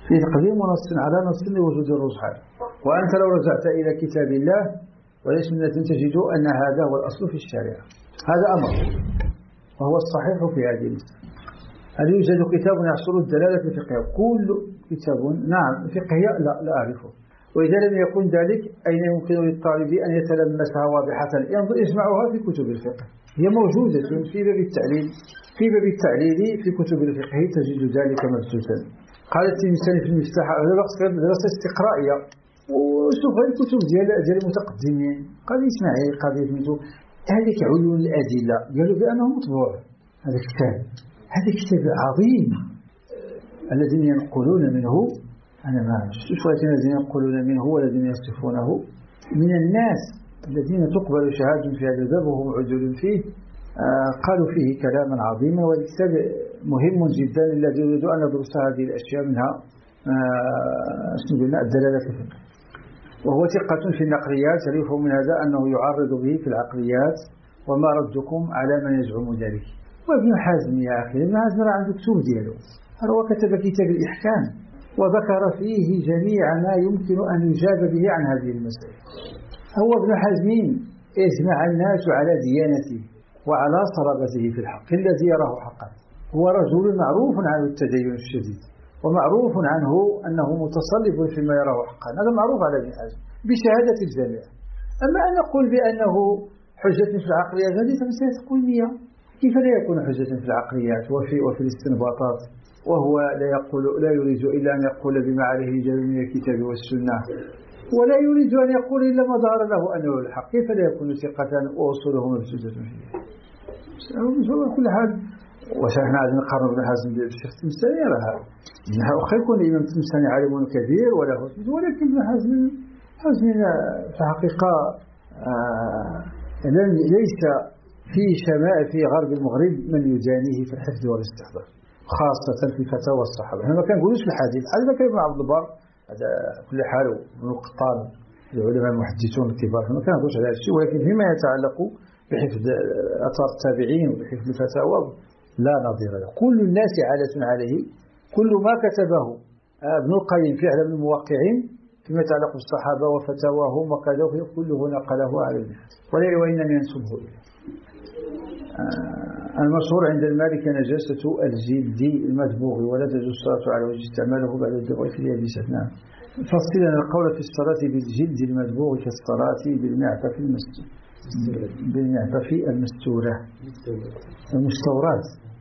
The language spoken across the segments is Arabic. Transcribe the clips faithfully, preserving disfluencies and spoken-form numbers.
في تقديم نص على نص لوجود الرجحان. وأنت لو رجعت إلى كتاب الله والسنة تجد أن هذا هو الأصل في الشريعة. هذا أمر وهو الصحيح في هذه المسألة. هل يوجد كتاب يحصل الدلالة الفقهية؟ كل كتاب نعم فقهية لا لا أعرفه. وإذا لم يكن ذلك أين يمكن للطالب أن يتلمسها واضحة؟ ينظر يجمعها في كتب الفقه، هي موجودة في باب التعليل. في باب التعليل في كتب الفقه تجد ذلك مبثوثا. قال التلمساني في المفتاح هذا دراسة استقرائية وشوف هذه الكتب ديال ديال المتقدمين قال إسماعيل قضية مثل هذيك عيون الأدلة قالوا بأنه مطبوع هذا كتاب هذا كتاب عظيم. الذين ينقلون منه أنا ما أعرف الذين ينقلون منه والذين يصفونه من الناس الذين تقبل شهادة في هذا الباب وهم عدول فيه. آه قالوا فيه كلاما عظيما والكتاب مهم جدا الذي يريد أن يدرس هذه الأشياء منها آه الدلالة الفقهية. وهو ثقة في النقليات يفهم من هذا أنه يعرض به في العقليات. وما ردكم على من يزعم ذلك؟ وابن حزم يا أخي ابن حزم راه عنده كتب ديالو هو كتب كتاب الإحكام وذكر فيه جميع ما يمكن أن يجاب به عن هذه المسائل. هو ابن حزم يجمع الناس على ديانته وعلى صلابته في الحق الذي يراه حقا. هو رجل معروف عنه التدين الشديد ومعروف عنه أنه متصلب فيما يراه حقا. هذا معروف على ابن حزم بشهادة الجميع. أما أن نقول بأنه حجة في العقليات هذه مسألة علمية. كيف لا يكون حجة في العقليات وفي وفي الاستنباطات وهو لا يقول لا يريد إلا أن يقول بما عليه جميع من الكتاب والسنة ولا يريد أن يقول إلا ما ظهر له أنه الحق. كيف لا يكون ثقة وأصوله مبثوثة فيه؟ على كل حال وشرحنا هذا نقارن بين حزم بالشيخ التمساني راه أخي يكون الإمام التمساني عالم كبير ولا هو ولكن ابن حزم حزم في الحقيقة آه ليس في شمال في غرب المغرب من يجانيه في الحفظ والاستحضار خاصة في فتاوى الصحابة. احنا ما كنقولوش في الحديث هذا ما كان ابن عبد البر هذا كل حال ابن القطان العلماء المحدثون الكبار ما كنقولوش على هذا الشيء. ولكن فيما يتعلق بحفظ أثار التابعين وبحفظ الفتاوى لا نظير له. كل الناس عالة عليه. كل ما كتبه ابن القيم في إعلام الموقعين فيما يتعلق بالصحابة وفتاواهم وكذا كله نقله على الناس وإنما ينسبه إليه. آه المشهور عند المالك نجاسة الجلد المدبوغ ولا تجوز الصلاة على وجه استعماله بعد الدبغ في اليابسة. نعم. فصلنا القول في الصلاة بالجلد المدبوغ كالصلاة بالمعطف المستورة بالمعطف المستورة المستورات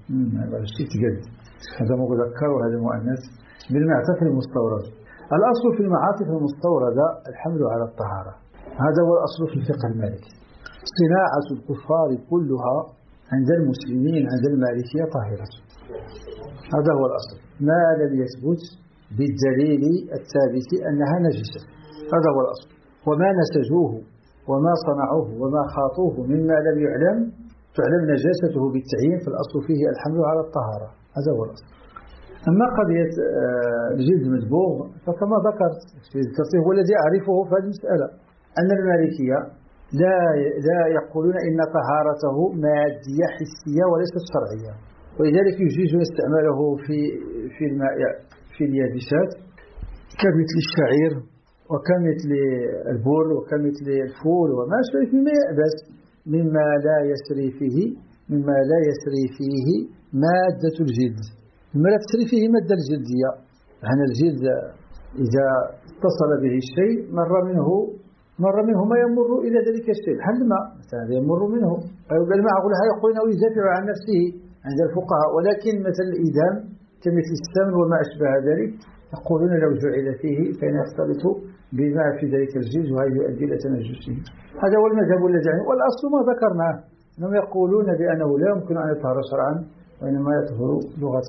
هذا مذكر وهذا مؤنث بالمعطف المستورد. الأصل في المعاطف المستوردة الحمل على الطهارة. هذا هو الأصل في الفقه المالكي. صناعة الكفار كلها عند المسلمين عند المالكية طاهرة. هذا هو الأصل ما لم يثبت بالدليل الثابت أنها نجسة. هذا هو الأصل. وما نسجوه وما صنعوه وما خاطوه مما لم يعلم تعلم نجاسته بالتعيين فالأصل فيه الحمل على الطهارة. هذا هو الأصل. أما قضية الجلد المدبوغ فكما ذكرت هو الذي أعرفه في هذه المسألة أن المالكية لا لا يقولون إن طهارته مادية حسية وليست شرعية ولذلك يجوز استعماله في في الماء في اليابسات كمثل الشعير وكمثل البر وكمثل الفول وما شابه مما يأبس مما لا يسري فيه مما لا يسري فيه مادة الجلد مما لا تسري فيه مادة الجلدية. يعني الجلد إذا اتصل به الشيء مر منه مر منه ما يمر إلى ذلك الشيء. هل الماء مثلا يمر منه الماء أقولها يقول أنه يدافع عن نفسه عند الفقهاء ولكن مثل الإدام كمثل السمن وما أشبه ذلك يقولون لو جعل فيه فإن يختلط بما في ذلك الجلد وهي يؤدي إلى تنجسه. هذا هو المذهب الذي يعني والأصل ما ذكرناه أنهم يقولون بأنه لا يمكن أن يطهر شرعا وإنما يطهر لغة.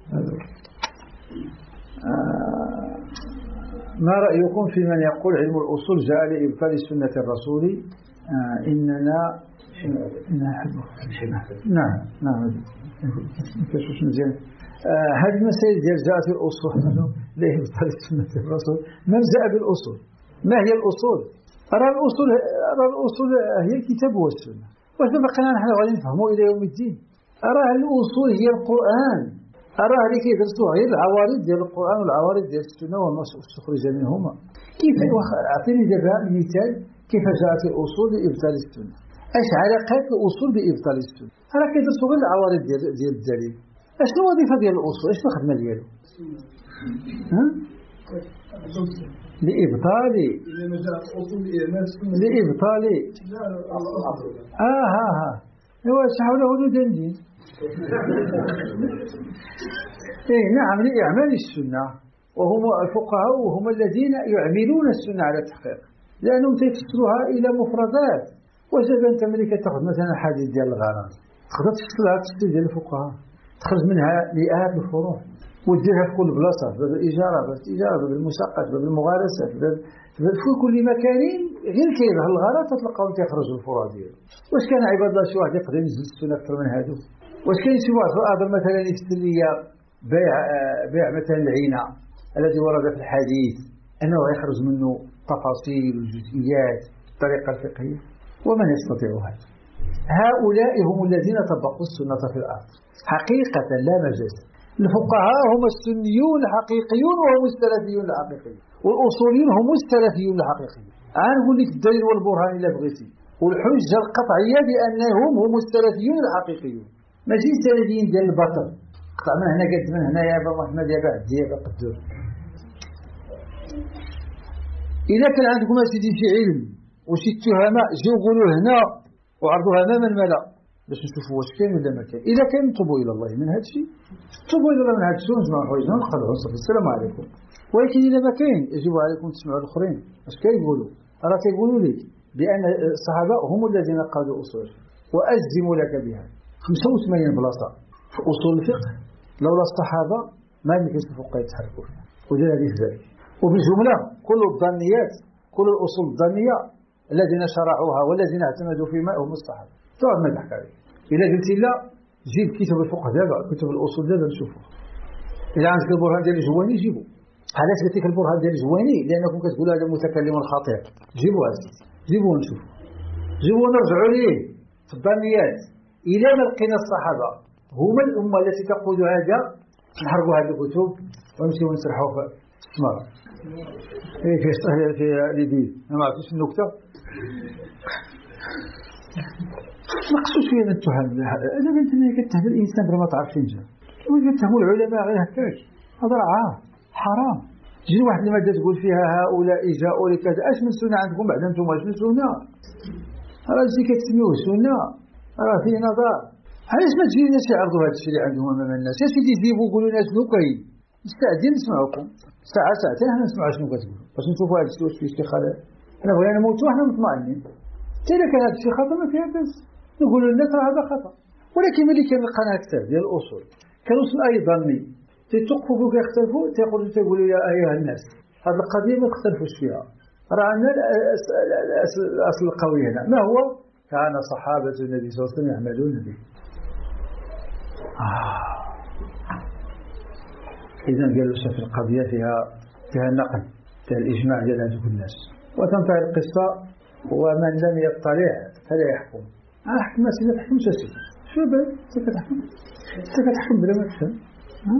آه ما رأيكم في من يقول علم الأصول جاء لإبطال سنة الرسول؟ آه إننا نعم نعم كشوش مزيان. آه هذه المسائل ديال جاءت الأصول لإبطال سنة الرسول. من جاء بالأصول؟ ما هي الأصول؟ أرى الأصول أرى الأصول هي الكتاب والسنة. وإذا بقينا نحن غادي نفهموا إلى يوم الدين. أرى الأصول هي القرآن أرى هذيك يدرسوها غير العوارض ديال القرآن والعوارض ديال السنة وما استخرج منهما. كيف أعطيني دابا مثال كيف جاءت الأصول لإبطال السنة؟ اش علاقات الأصول بإبطال السنة؟ راه كيدرسوا غير العوارض ديال ديال الدليل. اشنو الوظيفة ديال الأصول؟ اشنو الخدمة ديالو؟ ها؟ لإبطال لإبطال آه ها ها هو شحوله ودود دين. إيه نعم لإعمال السنة، وهم الفقهاء وهم الذين يعملون السنة على التحقيق، لأنهم تفصلها إلى مفردات. وجب أنت ملي تأخذ مثلا حديث ديال الغرام تقدر تفصلها تفصيل ديال الفقهاء، تخرج منها مئات الفروع وديرها في كل بلاصة، باب الإجارة، باب التجارة، باب المساقات، باب المغارسة، في كل مكان غير كيظهر الغرض تلقاهم تيخرجوا الفروع ديالو. واش كان عباد الله شي واحد يقدر ينزل السنة أكثر من هادو؟ واش كاين شي واحد قادر مثلا يفسر لي بيع بيع مثلا العينة الذي ورد في الحديث أنه يخرج منه تفاصيل وجزئيات بالطريقة الفقهية؟ ومن يستطيع هذا؟ هؤلاء هم الذين طبقوا السنة في الأرض حقيقة لا مجاز. الفقهاء هم السنيون الحقيقيون وهم السلفيون الحقيقيون، والأصوليون هم السلفيون الحقيقيون. أنقول لك الدليل والبرهان إلا بغيتي، والحجة القطعية بأنهم هم السلفيون الحقيقيون، ماشي السلفيين ديال الباطل. قطع من هنا قد من هنا يا أبا محمد يا بعد يا أبا قدور. إذا كان عندكم أسيدي شي علم وشي اتهامات جيو قولوا هنا وعرضوها أمام الملأ باش نشوفوا واش كاين ولا ما كاين. إذا كان نتوبوا إلى الله من هذا الشيء، توبوا إلى الله من هذا الشيء ونجمعوا حوايجنا ونقلعوا الصف. السلام عليكم. ولكن إذا ما كاين يجب عليكم تسمعوا الآخرين اش كيقولوا. راه كيقولوا لي بأن الصحابة هم الذين قادوا أصول، وأجزم لك بها خمسة وثمانين بلاصة في أصول الفقه لولا الصحابة ما يمكنش الفقهاء يتحركوا فيها، ودير هذه ذلك. وبالجملة كل الظنيات كل الأصول الظنية الذين شرعوها والذين اعتمدوا فيما هم الصحابة. تقعد ما تحكي عليه. إذا قلت لا جيب كتب الفقه دابا كتب الأصول دابا نشوفوها. إذا عندك البرهان ديال الجويني جيبوا. علاش قلت لك البرهان ديال الجويني؟ لأنكم كتقولوا هذا متكلم خطير. جيبوا هذا جيبوا ونشوفوا. جيبوا ونرجعوا ليه في الظنيات إلى ما لقينا الصحابة هما الأمة التي تقود هذا. نحرقوا هذه الكتب ونمشيو ونسرحوا في السمار. إيه في في ليبي ما عرفتش النكتة. نقصوا شويه من التهم. انا بنت لي كتهم الانسان بلا ما تعرف فين جا، كيفاش كتهموا العلماء غير هكاك؟ هذا راه حرام. تجي واحد الماده تقول فيها هؤلاء جاءوا لكذا، اش من سنه عندكم بعد انتم؟ اش من سنه؟ راه شي كتسميوه سنه راه فيه نظر. علاش ما تجي الناس يعرضوا هذا الشيء اللي عندهم امام الناس؟ يا سيدي جيبوا قولوا لنا شنو كاين، مستعدين نسمعوكم ساعه ساعتين حنا نسمعوا شنو كتقولوا باش نشوفوا هذا الشيء واش فيه شي خلل. انا بغينا نموتوا حنا مطمئنين، حتى اذا كان هذا الشيء خطا ما فيها بس نقولوا للناس راه هذا خطا. ولكن ملي كان لقينا كتاب ديال الاصول كانوا ايضا تيتوقفوا فوق يختلفوا تيقولوا تيقولوا يا ايها الناس هذه القضيه ما تختلفوش فيها، راه عندنا الاصل القوي هنا ما هو؟ كان صحابه النبي صلى الله عليه وسلم يعملون به. آه. اذا قالوا في القضيه فيها فيها نقل فيها الاجماع ديال هذوك الناس. وتنتهي القصه ومن لم يطلع فلا يحكم. أحكم سيدي تحكم سيدي شو بال كيف تحكم؟ كيف تحكم بلا ما تفهم؟ ها؟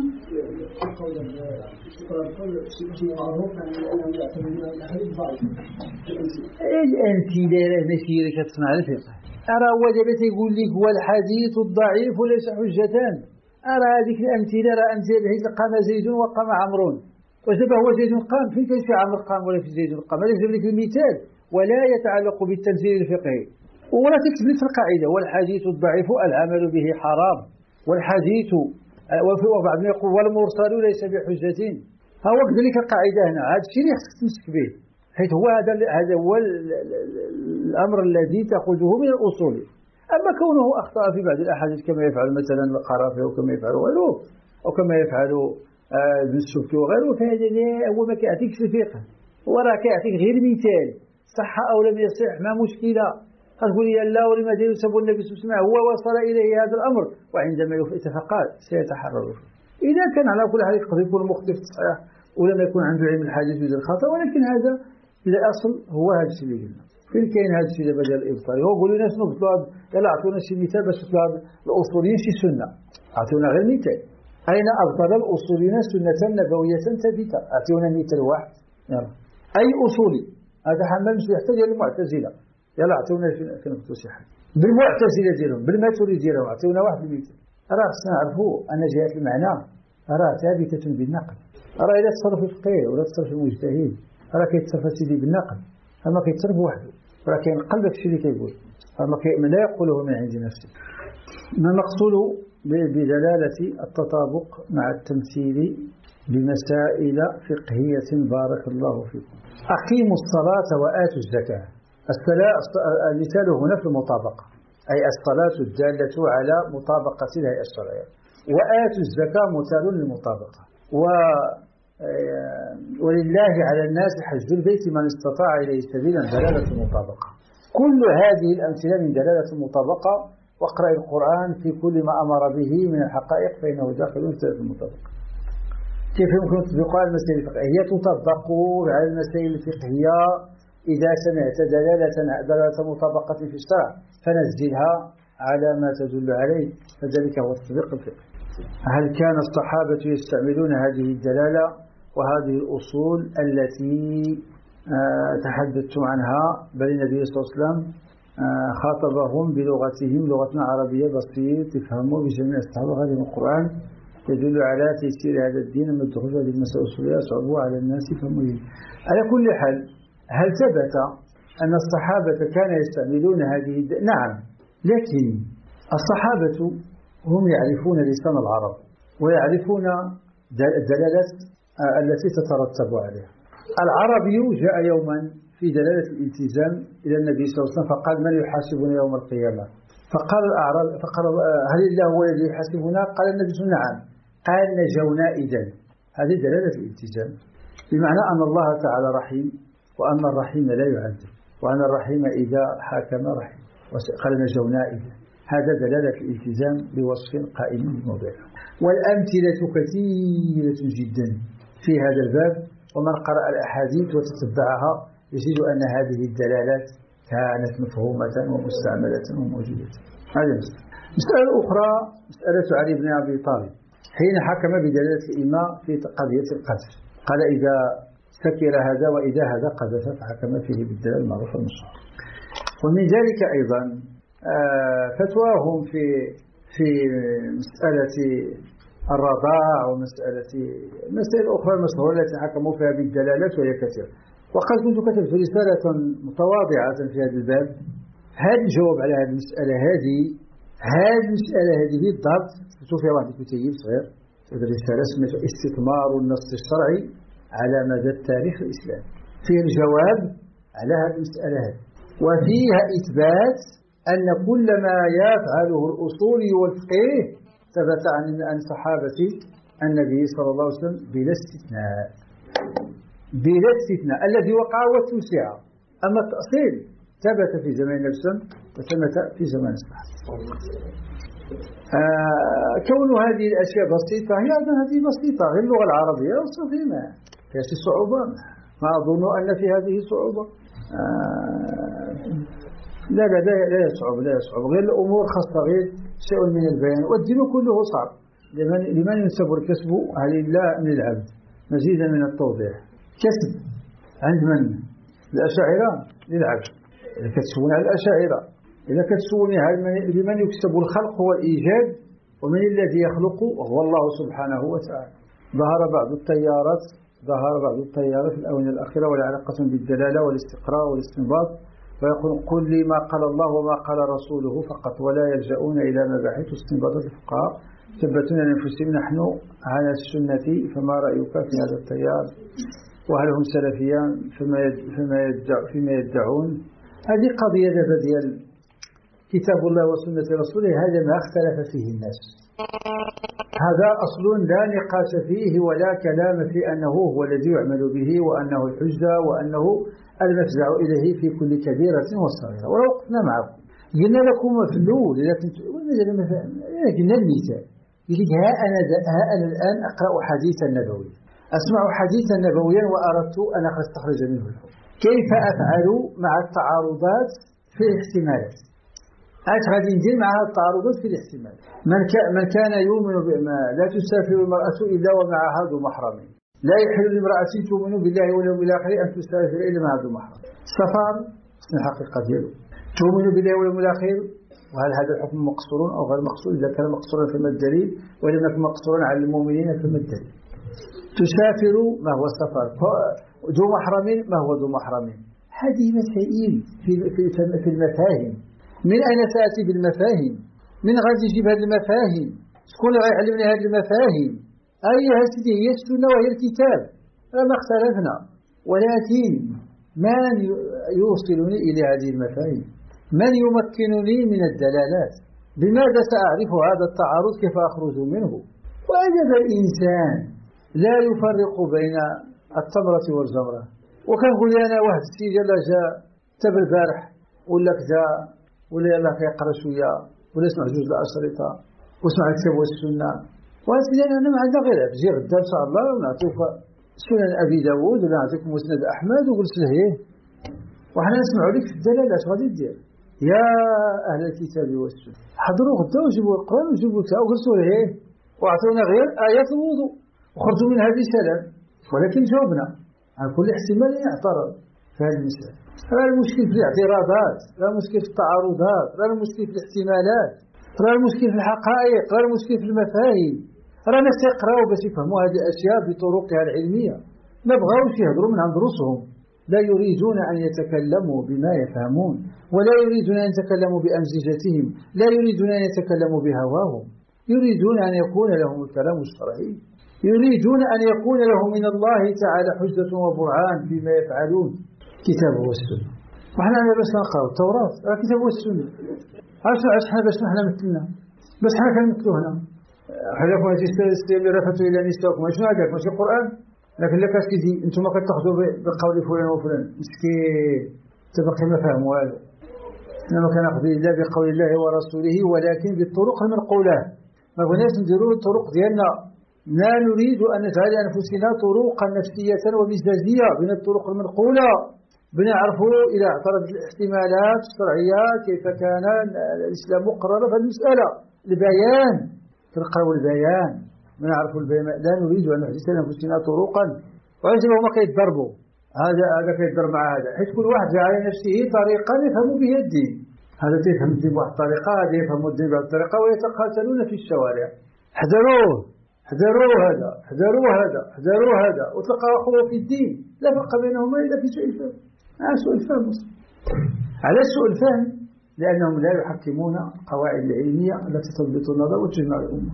الأمثلة ماشي اللي كتصنع الفقه. أرى وجبت يقول لك هو الحديث الضعيف وليس حجتان. أرى هذيك الأمثلة راه أمثلة قام زيد وقام عمرو. وجب هو زيد قام فين كاين شي عمرو قام ولا في زيد قام؟ هذا يجيب لك المثال ولا يتعلق بالتمثيل الفقهي. ولا تكتب لي في القاعدة والحديث الضعيف العمل به حرام، والحديث وفي بعض ما يقول والمرسل ليس بحجة. ها وقت ذلك القاعدة هنا هذا الشيء اللي خصك تمسك به، حيث هو هذا هذا هو الأمر الذي تأخذه من الأصول. أما كونه أخطأ في بعض الأحاديث كما يفعل مثلا القرافي وكما يفعل غيره أو كما يفعل ابن السبكي وغيره، فهذا هو ما كيعطيكش الفقه، هو راه كيعطيك غير مثال صح أو لم يصح ما مشكلة. تقول لي لا ولما دير سب النبي صلى الله عليه وسلم هو وصل إليه هذا الأمر وعندما يتفقد سيتحرر. إذا كان على كل حال قد يكون مختلف صحيح ولما يكون عنده علم الحديث وجد الخطأ، ولكن هذا الأصل هو هذا الشيء اللي قلنا. فين كاين هذا الشيء بدل الإبطال؟ هو يقولوا لنا شنو بطلوا؟ يلا أعطونا شي مثال باش بطلوا الأصوليين شي سنة، أعطونا غير مثال. أين أبطل الأصوليين سنة نبوية ثابتة؟ أعطيونا مثال واحد. يلا. أي أصولي؟ هذا حمام مش يحتاج إلى المعتزلة. يلا أعطيونا في نقطة حاجة بالمعتزلة ديالهم بالماتوريدية ديالهم أعطيونا واحد المثال. راه خصنا نعرفوا أن جهة المعنى راه ثابتة بالنقل. راه إذا تصرف الفقيه ولا تصرف المجتهد راه كيتصرف سيدي بالنقل، أما كيتصرف وحده، راه كينقل داك الشيء اللي كيقول، أما لا يقوله من عند نفسه. ما المقصود بدلالة التطابق مع التمثيل بمسائل فقهية؟ بارك الله فيكم. أقيموا الصلاة وآتوا الزكاة. المثال هنا في المطابقة، أي الصلاة الدالة على مطابقة الهيئة الشرعية، وآتوا الزكاة مثال للمطابقة. و ولله على الناس حج البيت من استطاع إليه سبيلا، دلالة المطابقة. كل هذه الأمثلة من دلالة المطابقة. واقرأ القرآن في كل ما أمر به من الحقائق فإنه داخل في دلالة المطابقة. كيف يمكن تطبيقها على المسائل الفقهية؟ تطبق على المسائل الفقهية إذا سمعت دلالة دلالة مطابقة في الشرع فنزلها على ما تدل عليه، فذلك هو التطبيق الفقهي. هل كان الصحابة يستعملون هذه الدلالة وهذه الأصول التي آه تحدثتم عنها؟ بل النبي صلى الله عليه وسلم آه خاطبهم بلغتهم، لغة عربية بسيط يفهموا بجميع الصحابة. هذا القرآن يدل على تيسير هذا الدين، من الدخول هذه المسائل الأصولية صعبوا على الناس فهموا. على كل حال، هل ثبت أن الصحابة كانوا يستعملون هذه الدلالة؟ نعم، لكن الصحابة هم يعرفون لسان العرب ويعرفون الدلالات التي تترتب عليها. العربي جاء يوما في دلالة الالتزام إلى النبي صلى الله عليه وسلم فقال: من يحاسبنا يوم القيامة؟ فقال الأعراب فقال: هل الله هو الذي يحاسبنا؟ قال النبي صلى الله عليه وسلم: نعم. قال: نجونا إذن. هذه دلالة الالتزام، بمعنى أن الله تعالى رحيم، وأن الرحيم لا يعذب، وأن الرحيم إذا حاكم رحيم. قال: نجونا إذن. هذا دلالة الالتزام بوصف قائم بموضعه. والأمثلة كثيرة جدا في هذا الباب، ومن قرأ الأحاديث وتتبعها يجد أن هذه الدلالات كانت مفهومة ومستعملة وموجودة. هذه مسألة. مسألة أخرى مسألة علي بن أبي طالب حين حكم بدلالة الإماء في قضية القذف، قال: إذا سكر هذا وإذا هذا قذف، فحكم فيه بالدلالة المعروفة المشهورة. ومن ذلك أيضا فتواهم في في مسألة الرضاع ومسألة مسائل أخرى المشهورة التي حكموا فيها بالدلالات وهي كثيرة. وقد كنت كتبت رسالة متواضعة في هذا الباب. هذا الجواب على هذه المسألة هذه هذه المسألة هذه بالضبط كتبت فيها واحد الكتيب صغير، هذه الرسالة اسمها استثمار النص الشرعي على مدى التاريخ الإسلامي. فيه الجواب على هذه المسألة هذه، وفيها إثبات أن كل ما يفعله الأصولي والفقيه ثبت عن صحابة النبي صلى الله عليه وسلم بلا استثناء، بلا استثناء. الذي وقع والتوسع، أما التأصيل ثبت في زمان النبي صلى الله عليه وسلم وثبت في زمان الصحابة. آه كون هذه الأشياء بسيطة، هي أيضا هذه بسيطة، غير اللغة العربية وصفيمة، فيها شي صعوبة؟ ما أظن أن في هذه صعوبة. آه لا لا لا لا يصعب لا يصعب غير الأمور خاصة غير شيء من البيان، والدين كله صعب. لمن لمن ينسب الكسب؟ هل لا من العبد؟ مزيدا من التوضيح. كسب عند من؟ الأشاعرة للعبد. إذا كتسون على الأشاعرة، إذا كتسوني لمن يكسب الخلق هو الإيجاد، ومن الذي يخلق هو الله سبحانه وتعالى. ظهر بعض التيارات ظهر بعض التيارات في الآونة الأخيرة ولا علاقة بالدلالة والاستقراء والاستنباط، ويقول: قل لي ما قال الله وما قال رسوله فقط، ولا يلجؤون إلى مباحث استنباطات الفقهاء. ثبتون لأنفسهم: نحن على السنة، فما رأيك في هذا التيار؟ وهل هم سلفيان فيما فيما يدع فيما يدعون؟ هذه قضية ديال كتاب الله وسنة رسوله، هذا ما اختلف فيه الناس. هذا أصل لا نقاش فيه ولا كلام في أنه هو الذي يعمل به، وأنه الحجة، وأنه المفزع إليه في كل كبيرة وصغيرة. ولو وقفنا معكم قلنا لكم في الأول، لكن قلنا المثال، يقول: ها أنا ها أنا الآن أقرأ حديثا نبويا، أسمع حديثا نبويا وأردت أن أستخرج منه الحكم، كيف أفعل مع التعارضات في الاحتمالات؟ اش غادي ندير مع هذه التعارضات في الاحتمال. من, ك... من كان يؤمن بما لا تسافر المرأة إلا ومعها ذو محرم، لا يحل لامرأة تؤمن بالله واليوم الآخر أن تسافر إلا مع ذو محرم. السفر في الحقيقة ديالو تؤمن بالله واليوم الآخر، وهل هذا الحكم مقصور أو غير مقصور؟ إذا كان مقصورا فما الدليل؟ ولم يكن مقصورا على المؤمنين فما الدليل؟ تسافر ما هو السفر؟ ذو محرم ما هو ذو محرم؟ هذه مسائل في في المفاهيم. من أين تأتي بالمفاهيم؟ من غادي يجيب هذه المفاهيم؟ شكون اللي غيعلمني هذه المفاهيم؟ أيها سيدي هي السنة وهي الكتاب، ما اختلفنا، ولكن من يوصلني إلى هذه المفاهيم؟ من يمكنني من الدلالات؟ بماذا سأعرف هذا التعارض؟ كيف أخرج منه؟ وأجد الإنسان لا يفرق بين التمرة والجمرة. وكان قول أنا واحد السيد يلا جاء تبع البارح ولا كذا ولا يلا كيقرا شوية ولا يسمع جوج الأشرطة ويسمع الكتاب والسنة، وهذا السيد أنا ما عندنا غير جي غدا إن شاء الله ونعطيك سنن أبي داود ولا نعطيك مسند أحمد وقلت له إيه وحنا نسمعوا لك في الدلالات غادي دير يا أهل الكتاب والسنة حضروا غدا وجيبوا القرآن وجيبوا الكتاب وقلتوا له إيه وأعطونا غير آيات الوضوء وخرجوا من هذه سلام، ولكن جاوبنا عن كل احتمال يعترض في هذه المسألة. لا المشكل في الاعتراضات، لا المشكل في التعارضات، لا المشكل في الاحتمالات، لا المشكل في الحقائق، لا المشكل في المفاهيم. رانا سيقراوا باش يفهموا هذه الأشياء بطرقها العلمية، ما بغاوش يهضروا من عند رؤوسهم، لا يريدون أن يتكلموا بما يفهمون، ولا يريدون أن يتكلموا بأمزجتهم، لا يريدون أن يتكلموا بهواهم، يريدون أن يكون لهم الكلام الشرعي، يريدون أن يكون لهم من الله تعالى حجة وبرهان فيما يفعلون. كتاب والسنة، وحنا باش نقراو التوراة كتاب والسنة، عرفنا عرفنا حنا باش نحنا مثلنا بس حنا كنمثلوا هنا حلفوا هذه رفعتوا إلى نسائكم شنو هذاك ماشي القرآن، لكن لا كتجي انتم كتاخذوا بقول فلان وفلان مسكين تبقى ما فهم والو، انما كناخذ الا بقول الله ورسوله ولكن بالطرق المنقولة، ما بغيناش نديروا الطرق ديالنا، لا نريد أن نجعل أنفسنا طرقا نفسية ومزاجية من الطرق المنقولة بنعرفوا إذا اعترضت الاحتمالات الشرعية كيف كان الإسلام مقرر في المسألة، البيان تلقوا البيان بنعرفوا البيان، لا نريد أن نحدث لأنفسنا طرقا وعندما هما كيتضربوا هذا هذا كيتضرب مع هذا، حيث كل واحد على نفسه طريقا يفهم بها الدين، هذا يفهم الدين بواحد الطريقة هذا يفهم الدين بواحد الطريقة ويتقاتلون في الشوارع. احذروه احذروا هذا احذروا هذا احذروا هذا وتلقى أخوة في الدين لا فرق بينهما إلا في سوء الفهم. آه سوء الفهم على سوء الفهم لأنهم لا يحكمون القواعد العلمية التي تضبط النظر وتجمع الأمة.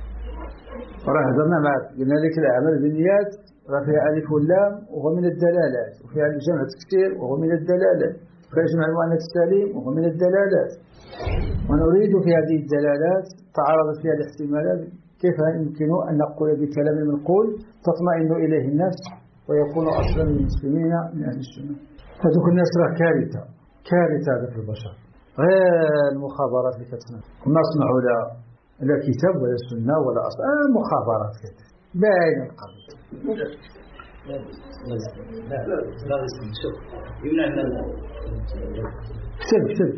وراه هضرنا معك قلنا لك الأعمال بالنيات راه فيها ألف واللام وهو من الدلالات، وفيها الجمع التكسير وهو من الدلالات، وفيها جمع المؤنث السليم وهو من الدلالات، ونريد في هذه الدلالات تعارضت فيها الاحتمالات كيف يمكن أن نقول بكلام منقول تطمئن إليه النفس ويكون أصلا للمسلمين من أهل السنة. هذوك الناس راه كارثة كارثة في البشر، غير المخابرات اللي كتسمع ما صنعوا لا لا كتاب ولا سنة ولا أصل آه مخابرات كده باين القلب. لا لا لا شوف يمنع لنا كتاب كتاب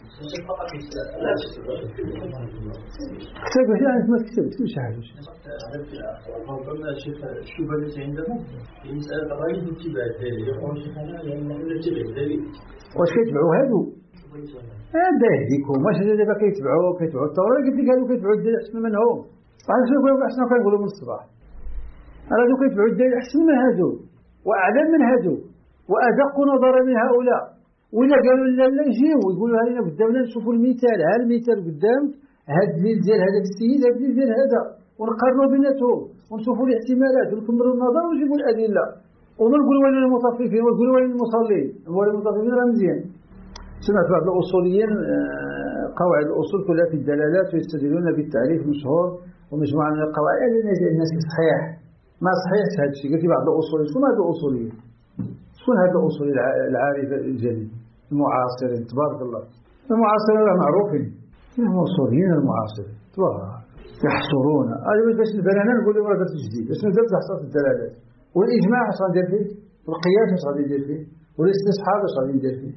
كتاب يعني ما كتاب كتاب شي حاجة. ربما الشيخ الشبهة التي عندهم هي مسألة غير اتباع الدليل، يقول شيخنا لأنه لا يتبع الدليل. واش كيتبعوا هادو؟ هذا يهديكم واش دابا كيتبعوا كيتبعوا التوراة قلت لك هادو كيتبعوا الدليل أحسن من هو. عرفت شنو احنا كنقولوا من الصباح؟ هادو كيتبعوا الدليل أحسن من هادو وأعلم من هادو وأدق نظرا من هؤلاء. ولا قالوا لنا لا يجيو يقولوا لنا قدامنا نشوفوا المثال، ها المثال قدامك، هذا الدليل ديال هذاك السيد، هذا الدليل ديال هذا، ونقارنوا بيناتهم ونشوفوا الاحتمالات ونكملوا النظر ونجيبوا الأدلة، وما نقولوا ولا المطففين ونقولوا ولا المصلين، ولا المطففين راه مزيان. سمعت بعض الأصوليين قواعد الأصول كلها في الدلالات ويستدلون بالتعريف المشهور ومجموعة من القواعد الناس صحيح ما صحيح هذا الشيء. قلت بعض الأصوليين شكون هذا الأصوليين؟ شكون هذا الأصولي العارف الجليل المعاصرين تبارك الله؟ المعاصرين راه معروفين، هم أصوليين المعاصرين تبارك يحصرون. هذا باش البنانه نقول لهم راه درت جديد، باش نبدا بتحصيل الدلالات والإجماع اش غندير فيه، والقياس اش غادي ندير فيه، والاستصحاب اش غادي ندير فيه.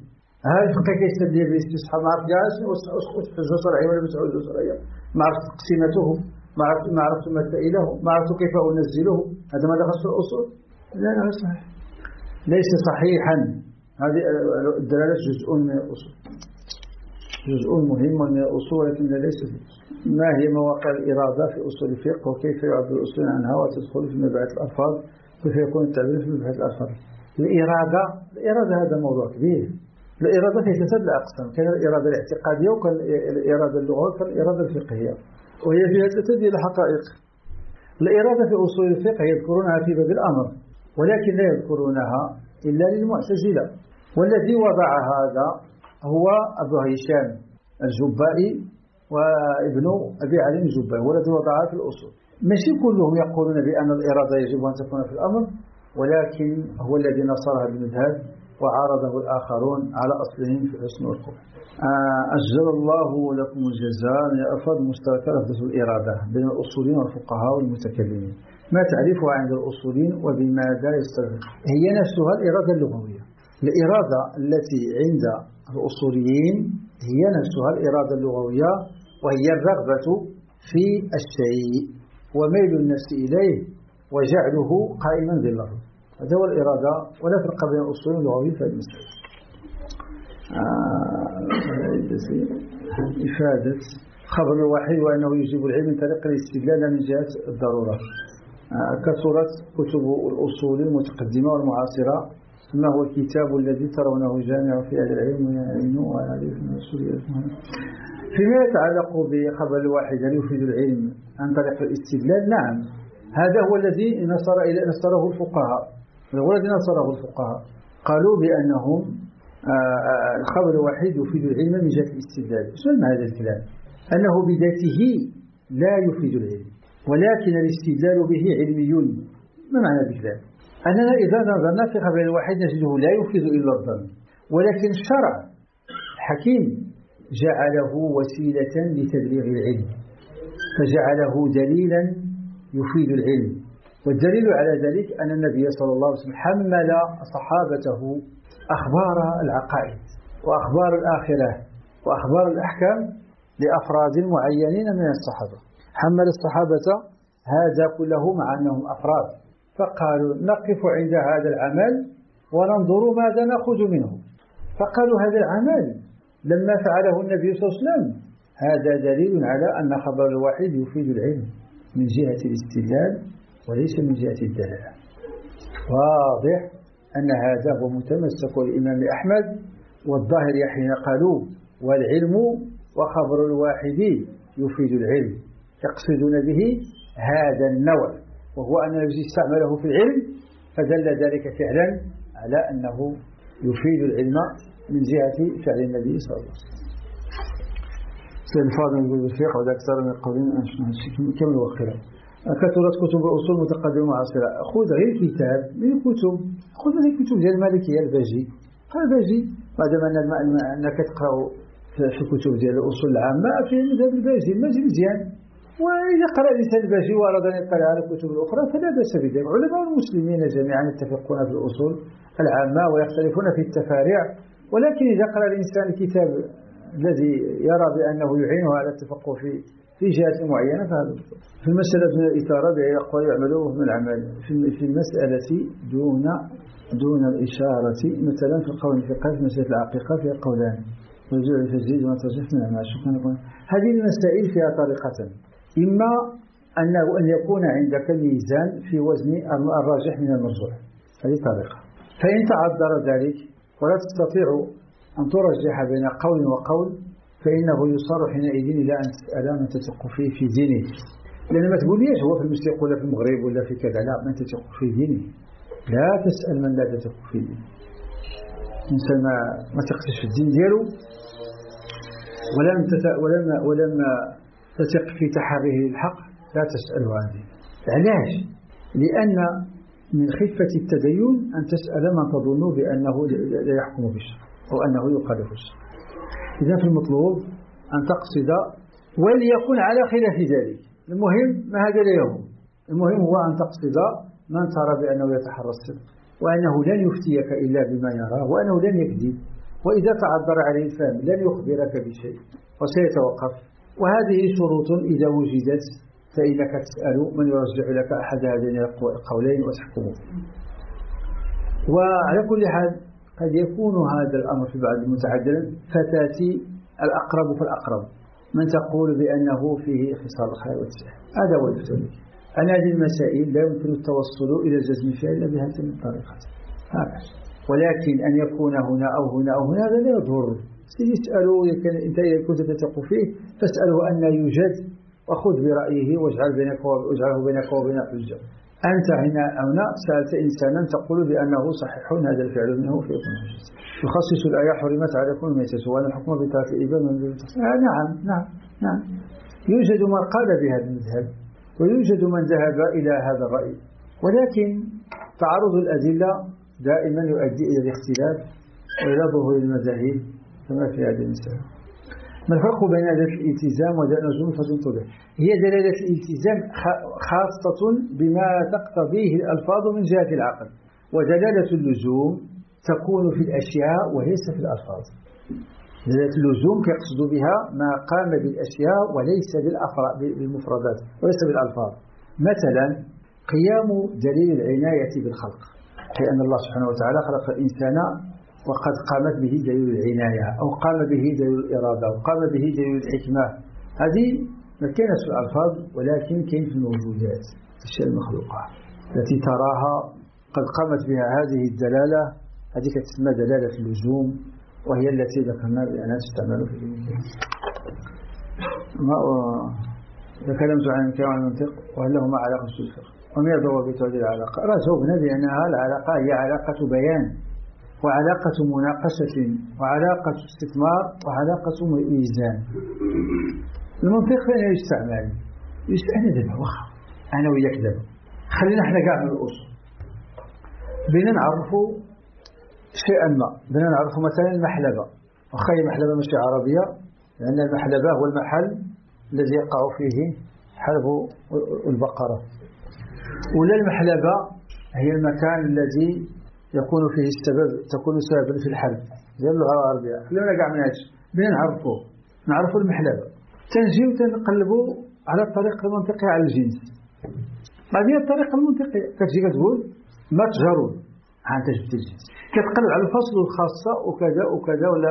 هذا الفقه كيستدل بالاستصحاب، ما عرفت كاع شنو اسقط حجه شرعيه ولا مش حجه شرعيه، ما عرفت تقسيمته، ما عرفت ما عرفت مسائله، ما عرفت كيف انزله. هذا ما دخل في الاصول؟ لا لا صحيح، ليس صحيحا. هذه الدلاله جزء من الاصول، جزء مهم من الاصول، ولكن ليس في الأصول. ما هي مواقع الاراده في اصول الفقه، وكيف يعبر الاصول عنها وتدخل في مباحث الالفاظ، كيف يكون التعبير في مباحث الالفاظ. الاراده الاراده هذا موضوع كبير. الإرادة في ثلاثة أقسام، كان الإرادة الاعتقادية، وكان الإرادة اللغوية، وكان الإرادة الفقهية، وهي فيها ثلاثة ديال الحقائق. الإرادة في أصول الفقه يذكرونها في باب الأمر، ولكن لا يذكرونها إلا للمعتزلة، والذي وضع هذا هو أبو هشام الجبائي وابن أبي علي الجبائي، هو الذي وضعها في الأصول. ماشي كلهم يقولون بأن الإرادة يجب أن تكون في الأمر، ولكن هو الذي نصرها بالمذهب وعارضه الآخرون على أصلهم في حسن والقبح. أجزل الله لكم الجزاء يا أفضل مشتركة لفظة الإرادة بين الأصوليين والفقهاء والمتكلمين. ما تعرفها عند الأصوليين وبماذا يستدل؟ هي نفسها الإرادة اللغوية. الإرادة التي عند الأصوليين هي نفسها الإرادة اللغوية، وهي الرغبة في الشيء وميل النفس إليه وجعله قائما باللفظ. هذا هو الإرادة، ولا فرق بين الأصول واللغوي في المسألة. إفادة خبر الوحي وأنه يجيب العلم من طريق الاستدلال من جهة الضرورة. كثرت كتب الأصول المتقدمة والمعاصرة، ما هو الكتاب الذي ترونه جامع في أهل العلم ويعين ويعرف من الأصول. فيما يتعلق بخبر الوحي هل يفيد العلم عن طريق الاستدلال؟ نعم، هذا هو الذي نصر إلى نصره الفقهاء. هو الذي نصره الفقهاء قالوا بأنهم الخبر الوحيد يفيد العلم من جهة الاستدلال. شنو معنى هذا الكلام؟ أنه بذاته لا يفيد العلم، ولكن الاستدلال به علمي. ما معنى هذا الكلام؟ أننا إذا نظرنا في خبر الوحيد نجده لا يفيد إلا الظن، ولكن الشرع الحكيم جعله وسيلة لتبليغ العلم، فجعله دليلا يفيد العلم. والدليل على ذلك أن النبي صلى الله عليه وسلم حمل صحابته أخبار العقائد وأخبار الآخرة وأخبار الأحكام لأفراد معينين من الصحابة. حمل الصحابة هذا كله مع أنهم أفراد، فقالوا نقف عند هذا العمل وننظر ماذا نأخذ منه. فقالوا هذا العمل لما فعله النبي صلى الله عليه وسلم هذا دليل على أن خبر الوحيد يفيد العلم من جهة الاستدلال وليس من جهة الدلالة. واضح أن هذا هو متمسك الإمام أحمد والظاهر حين قالوا والعلم وخبر الواحد يفيد العلم، يقصدون به هذا النوع، وهو أن الذي استعمله في العلم فدل ذلك فعلا على أنه يفيد العلم من جهة فعل النبي صلى الله عليه وسلم. سيد الفاضل يقول بالفقه وذا أكثر من القولين كم الوقرة. كثرت كتب الأصول متقدمة معاصرة. خذ غير كتاب من الكتب، خذ من الكتب ديال المالكية الباجي، قال الباجي بعد ما أنك تقرأ في كتب ديال الأصول العامة في مذهب الباجي الماجي مزيان، وإذا قرأ الإنسان الباجي وأراد أن يطلع على الكتب الأخرى فلا بأس بذلك. علماء المسلمين جميعا يتفقون في الأصول العامة ويختلفون في التفاريع، ولكن إذا قرأ الإنسان الكتاب الذي يرى بأنه يعينه على التفقه في في جهة معينة فهذا. في المسألة من الإثارة بأقوال يعملوه من العمل في المسألة دون دون الإشارة، مثلا في القول الفقهي في مسألة العقيقة فيها قولان، رجوع التجديد وترجيح من المعاش. هذه المسائل فيها طريقة، إما أنه أن يكون عندك ميزان في وزن الراجح من المرجوح، هذه طريقة. فإن تعذر ذلك ولا تستطيع أن ترجح بين قول وقول فإنه يصار حينئذ إلى أن تسأل من تثق فيه في دينه، لأن ما تقوليش هو في المشرق ولا في المغرب ولا في كذا، لا، من تثق في دينه. لا تسأل من لا تثق في دينه. إنسان ما ما تثقش في الدين دياله ولم ولم ولم تثق في تحريه الحق لا تسأله عن دينه. علاش؟ لأن من خفة التدين أن تسأل من تظن بأنه لا يحكم بالشرع أو أنه يخالف الشرع. إذا في المطلوب أن تقصد وليكن على خلاف ذلك. المهم ما هذا اليوم، المهم هو أن تقصد من ترى بأنه يتحرى الصدق وأنه لن يفتيك إلا بما يراه وأنه لن يكذب وإذا تعذر عليه الفهم لن يخبرك بشيء وسيتوقف. وهذه شروط إذا وجدت فإنك تسأل من يرجع لك أحد هذين القولين وتحكمه. وعلى كل حال قد يكون هذا الأمر في بعض المتعدل فتاتي الأقرب فالأقرب من تقول بأنه فيه خصال الخير والسحر، هذا هو الفتوى. عن هذه المسائل لا يمكن التوصل إلى الجزم فيها إلا بهذه الطريقة هكذا. ولكن أن يكون هنا أو هنا أو هنا هذا لا يضر. سيسألوا أنت إذا كنت تثق فيه فاسأله أن يوجد وخذ برأيه واجعل بينك واجعله بينك وبين حجة. أنت هنا أو هنا سألت إنسانا تقول بأنه صحيح هذا الفعل منه في يكون حجة. يخصص الآية حرمت عليكم الميتة وأن الحكم بطاعة الإبان من دون التصريح. آه نعم نعم نعم. يوجد من قال بهذا المذهب ويوجد من ذهب إلى هذا الرأي، ولكن تعارض الأدلة دائما يؤدي إلى الاختلاف وإلى ظهور المذاهب كما في هذه المسألة. ما الفرق بين دلالة الالتزام ودلالة اللزوم فتنطبق؟ هي دلالة الالتزام خاصة بما تقتضيه الألفاظ من جهة العقل، ودلالة اللزوم تكون في الأشياء وليس في الألفاظ. دلالة اللزوم يقصد بها ما قام بالأشياء وليس بالمفردات وليس بالألفاظ. مثلا قيام دليل العناية بالخلق، لأن الله سبحانه وتعالى خلق الإنسان وقد قامت به دليل العناية أو قام به دليل الإرادة أو قام به دليل الحكمة. هذه ما كانت في الألفاظ ولكن كانت في الموجودات الأشياء المخلوقة التي تراها قد قامت بها هذه الدلالة. هذه تسمى دلالة اللزوم وهي التي ذكرنا بأنها تستعمل في الإنسان. تكلمت عن الكلام عن المنطق وهل لهما علاقة بالفقه وما ضوابط هذه العلاقة؟ رجعنا بأنها العلاقة هي علاقة بيان وعلاقة مناقشة وعلاقة استثمار وعلاقة ميزان. المنطق فين يستعمل؟ يستعمل دابا واخا أنا وياك دابا خلينا احنا كاع من الأصول بينا نعرفوا شيئا ما، بينا نعرفوا مثلا المحلبة، واخا هي محلبة ماشي عربية لأن المحلبة هو المحل الذي يقع فيه حلب البقرة، ولا المحلبة هي المكان الذي يكون فيه السبب تكون سببا في الحلب زي اللغة العربية. خلينا كاع من هادشي بين نعرفوه نعرفوا المحلبة تنجيو تنقلبوا على الطريقة المنطقية على الجنس. هذه الطريقة المنطقية كتجي كتقول ما تجرون ها انت جبت الجنس كتقلب على الفصل الخاصة وكذا وكذا ولا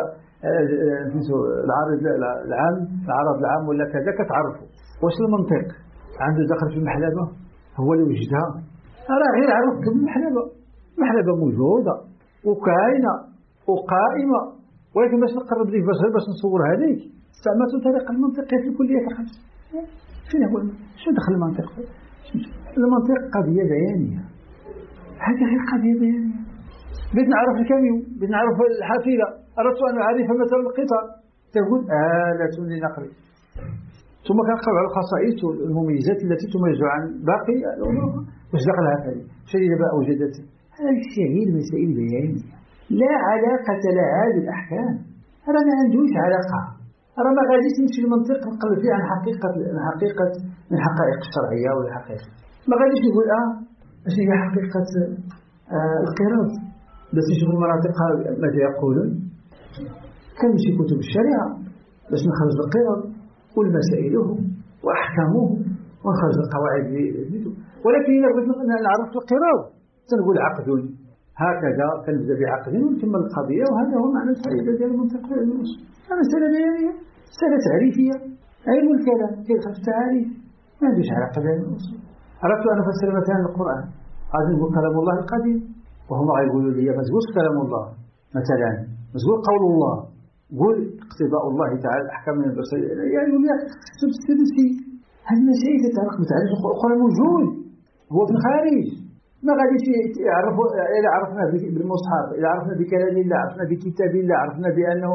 العارض العام العرض العام ولا كذا كتعرفوا واش المنطق عنده دخل في المحلبة هو اللي وجدها راه غير عرف المحلبة. المحلبة موجودة وكاينة وقائمة، ولكن باش نقرب ليك باش باش نصورها ليك استعملت الطريقة المنطقية في كلية الخمس. فين هو شو دخل المنطق؟ المنطق قضية بيانية، هذه غير قضية بيانية. بغيت نعرف الكاميو، بغيت نعرف الحافلة، أردت أن أعرف مثلا القطار تقول آلة لنقل، ثم كنقرب على الخصائص والمميزات التي تميز عن باقي الأمور. واش دخلها هذه؟ شيء دابا أوجدت هذه الشيء مسائل بيانية لا علاقة لها بالأحكام. هذا ما عندوش علاقة، أنا ما غاديش نمشي المنطق نقلب فيه عن حقيقة عن حقيقة من حقائق الشرعية ولا حقيقة. ما غاديش نقول آه اش هي حقيقة آه القراض، بس نشوف المناطق ماذا يقولون. كنمشي كتب الشريعة باش نخرج القراض والمسائله وأحكامه ونخرج القواعد ديالو. ولكن إلا بغيت نعرف القراض تنقول عقد هكذا كنبدا بعقد ونكمل القضية، وهذا هو معنى الفائدة ديال المنطق في الأصول. هذا مسألة بيانية، مسألة تعريفية، علم الكلام كيدخل في التعاريف ما عندوش علاقة بعلم الأصول. أردت أن أفسر مثلا القرآن غادي نقول كلام الله القديم وهم غايقولوا لي ما تقولش كلام الله مثلا، ما تقول قول الله، قول اقتضاء الله تعالى الأحكام من البشرية. يعني يقول لك سبستنسي هذه المسائل تتعلق بتعريف القرآن موجود هو في الخارج. ما غاديش يعرفوا إذا عرفنا بالمصحف، إذا عرفنا بكلام الله، عرفنا بكتاب الله، عرفنا بأنه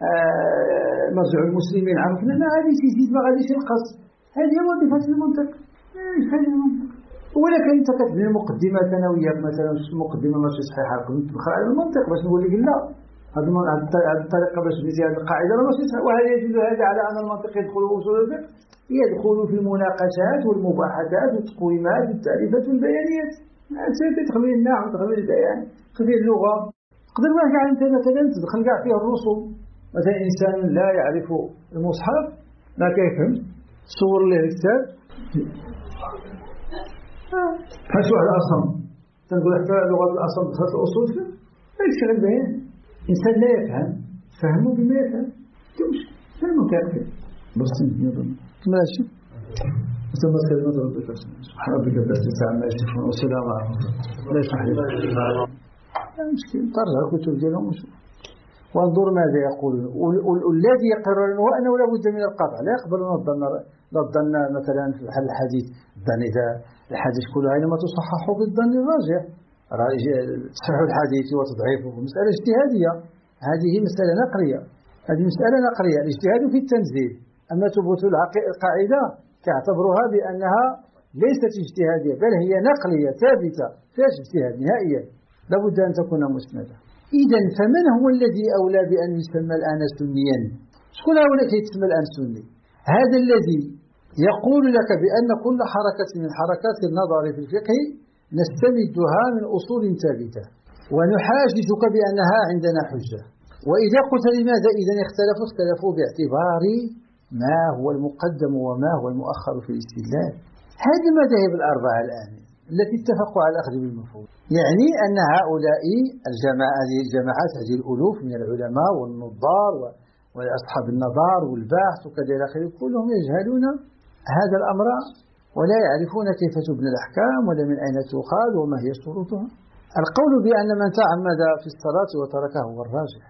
آه مرجع المسلمين، عرفنا ما غاديش يزيد ما غاديش ينقص. هذه وظيفة المنطق. هذه المنطق. ولكن أنت كتبني مقدمة ثانوية مثلا مقدمة ماشي صحيحة كنت تدخل على المنطق باش نقول لك لا هذه الطريقة باش تمشي هذه القاعدة ماشي صحيحة. وهل يجوز هذا على أن المنطق يدخل في أصول الفقه؟ يدخل في المناقشات والمباحثات والتقويمات والتعريفات والبيانيات. سيدي تخلي النحو تخلي البيان تخلي اللغة تقدر ما كاع أنت مثلا تدخل كاع فيه الرسوم، مثلا إنسان لا يعرف المصحف ما كيفهم تصور له الكتاب بحال واحد الأصم تنقول حتى لغة الأصم دخلت الأصول فيه ما يشغل بها إنسان لا يفهم فهمه بما يفهم كمش فهمه كافي بس يظن ماشي ثم كلمة ربك سبحان ربك العزة عما يصفون وسلام على المرسلين لا يشرح لا مشكل ترجع الكتب ديالهم وشوف وانظر ماذا يقولون والذي يقررون هو أنه لا بد من القطع لا يقبلون الظن لا الظن مثلا في حل الحديث الظن إذا الحديث كله إنما تصحح بالظن الراجح تصحيح الحديث وتضعيفه مسألة اجتهادية هذه مسألة نقلية هذه مسألة نقلية الاجتهاد في التنزيل أما ثبوت القاعدة تعتبرها بأنها ليست اجتهادية بل هي نقلية ثابتة فيش اجتهاد نهائيا لابد أن تكون مسندة. إذن فمن هو الذي أولى بأن يسمى الآن سنيا؟ شكون أولى كي يسمى الآن سني؟ هذا الذي يقول لك بأن كل حركة من حركات النظر في الفقه نستمدها من أصول ثابتة ونحاجزك بأنها عندنا حجة. وإذا قلت لماذا إذن اختلفوا اختلفوا باعتبار ما هو المقدم وما هو المؤخر في الاستدلال. هذه المذاهب الأربعة الآن التي اتفقوا على الأخذ بالمفهوم يعني أن هؤلاء الجماعة هذه الجماعات هذه الألوف من العلماء والنظار وأصحاب النظار والبحث وكذا إلى آخره كلهم يجهلون هذا الأمر ولا يعرفون كيف تبنى الأحكام ولا من أين تؤخذ وما هي شروطها. القول بأن من تعمد في الصلاة وتركه هو الراجح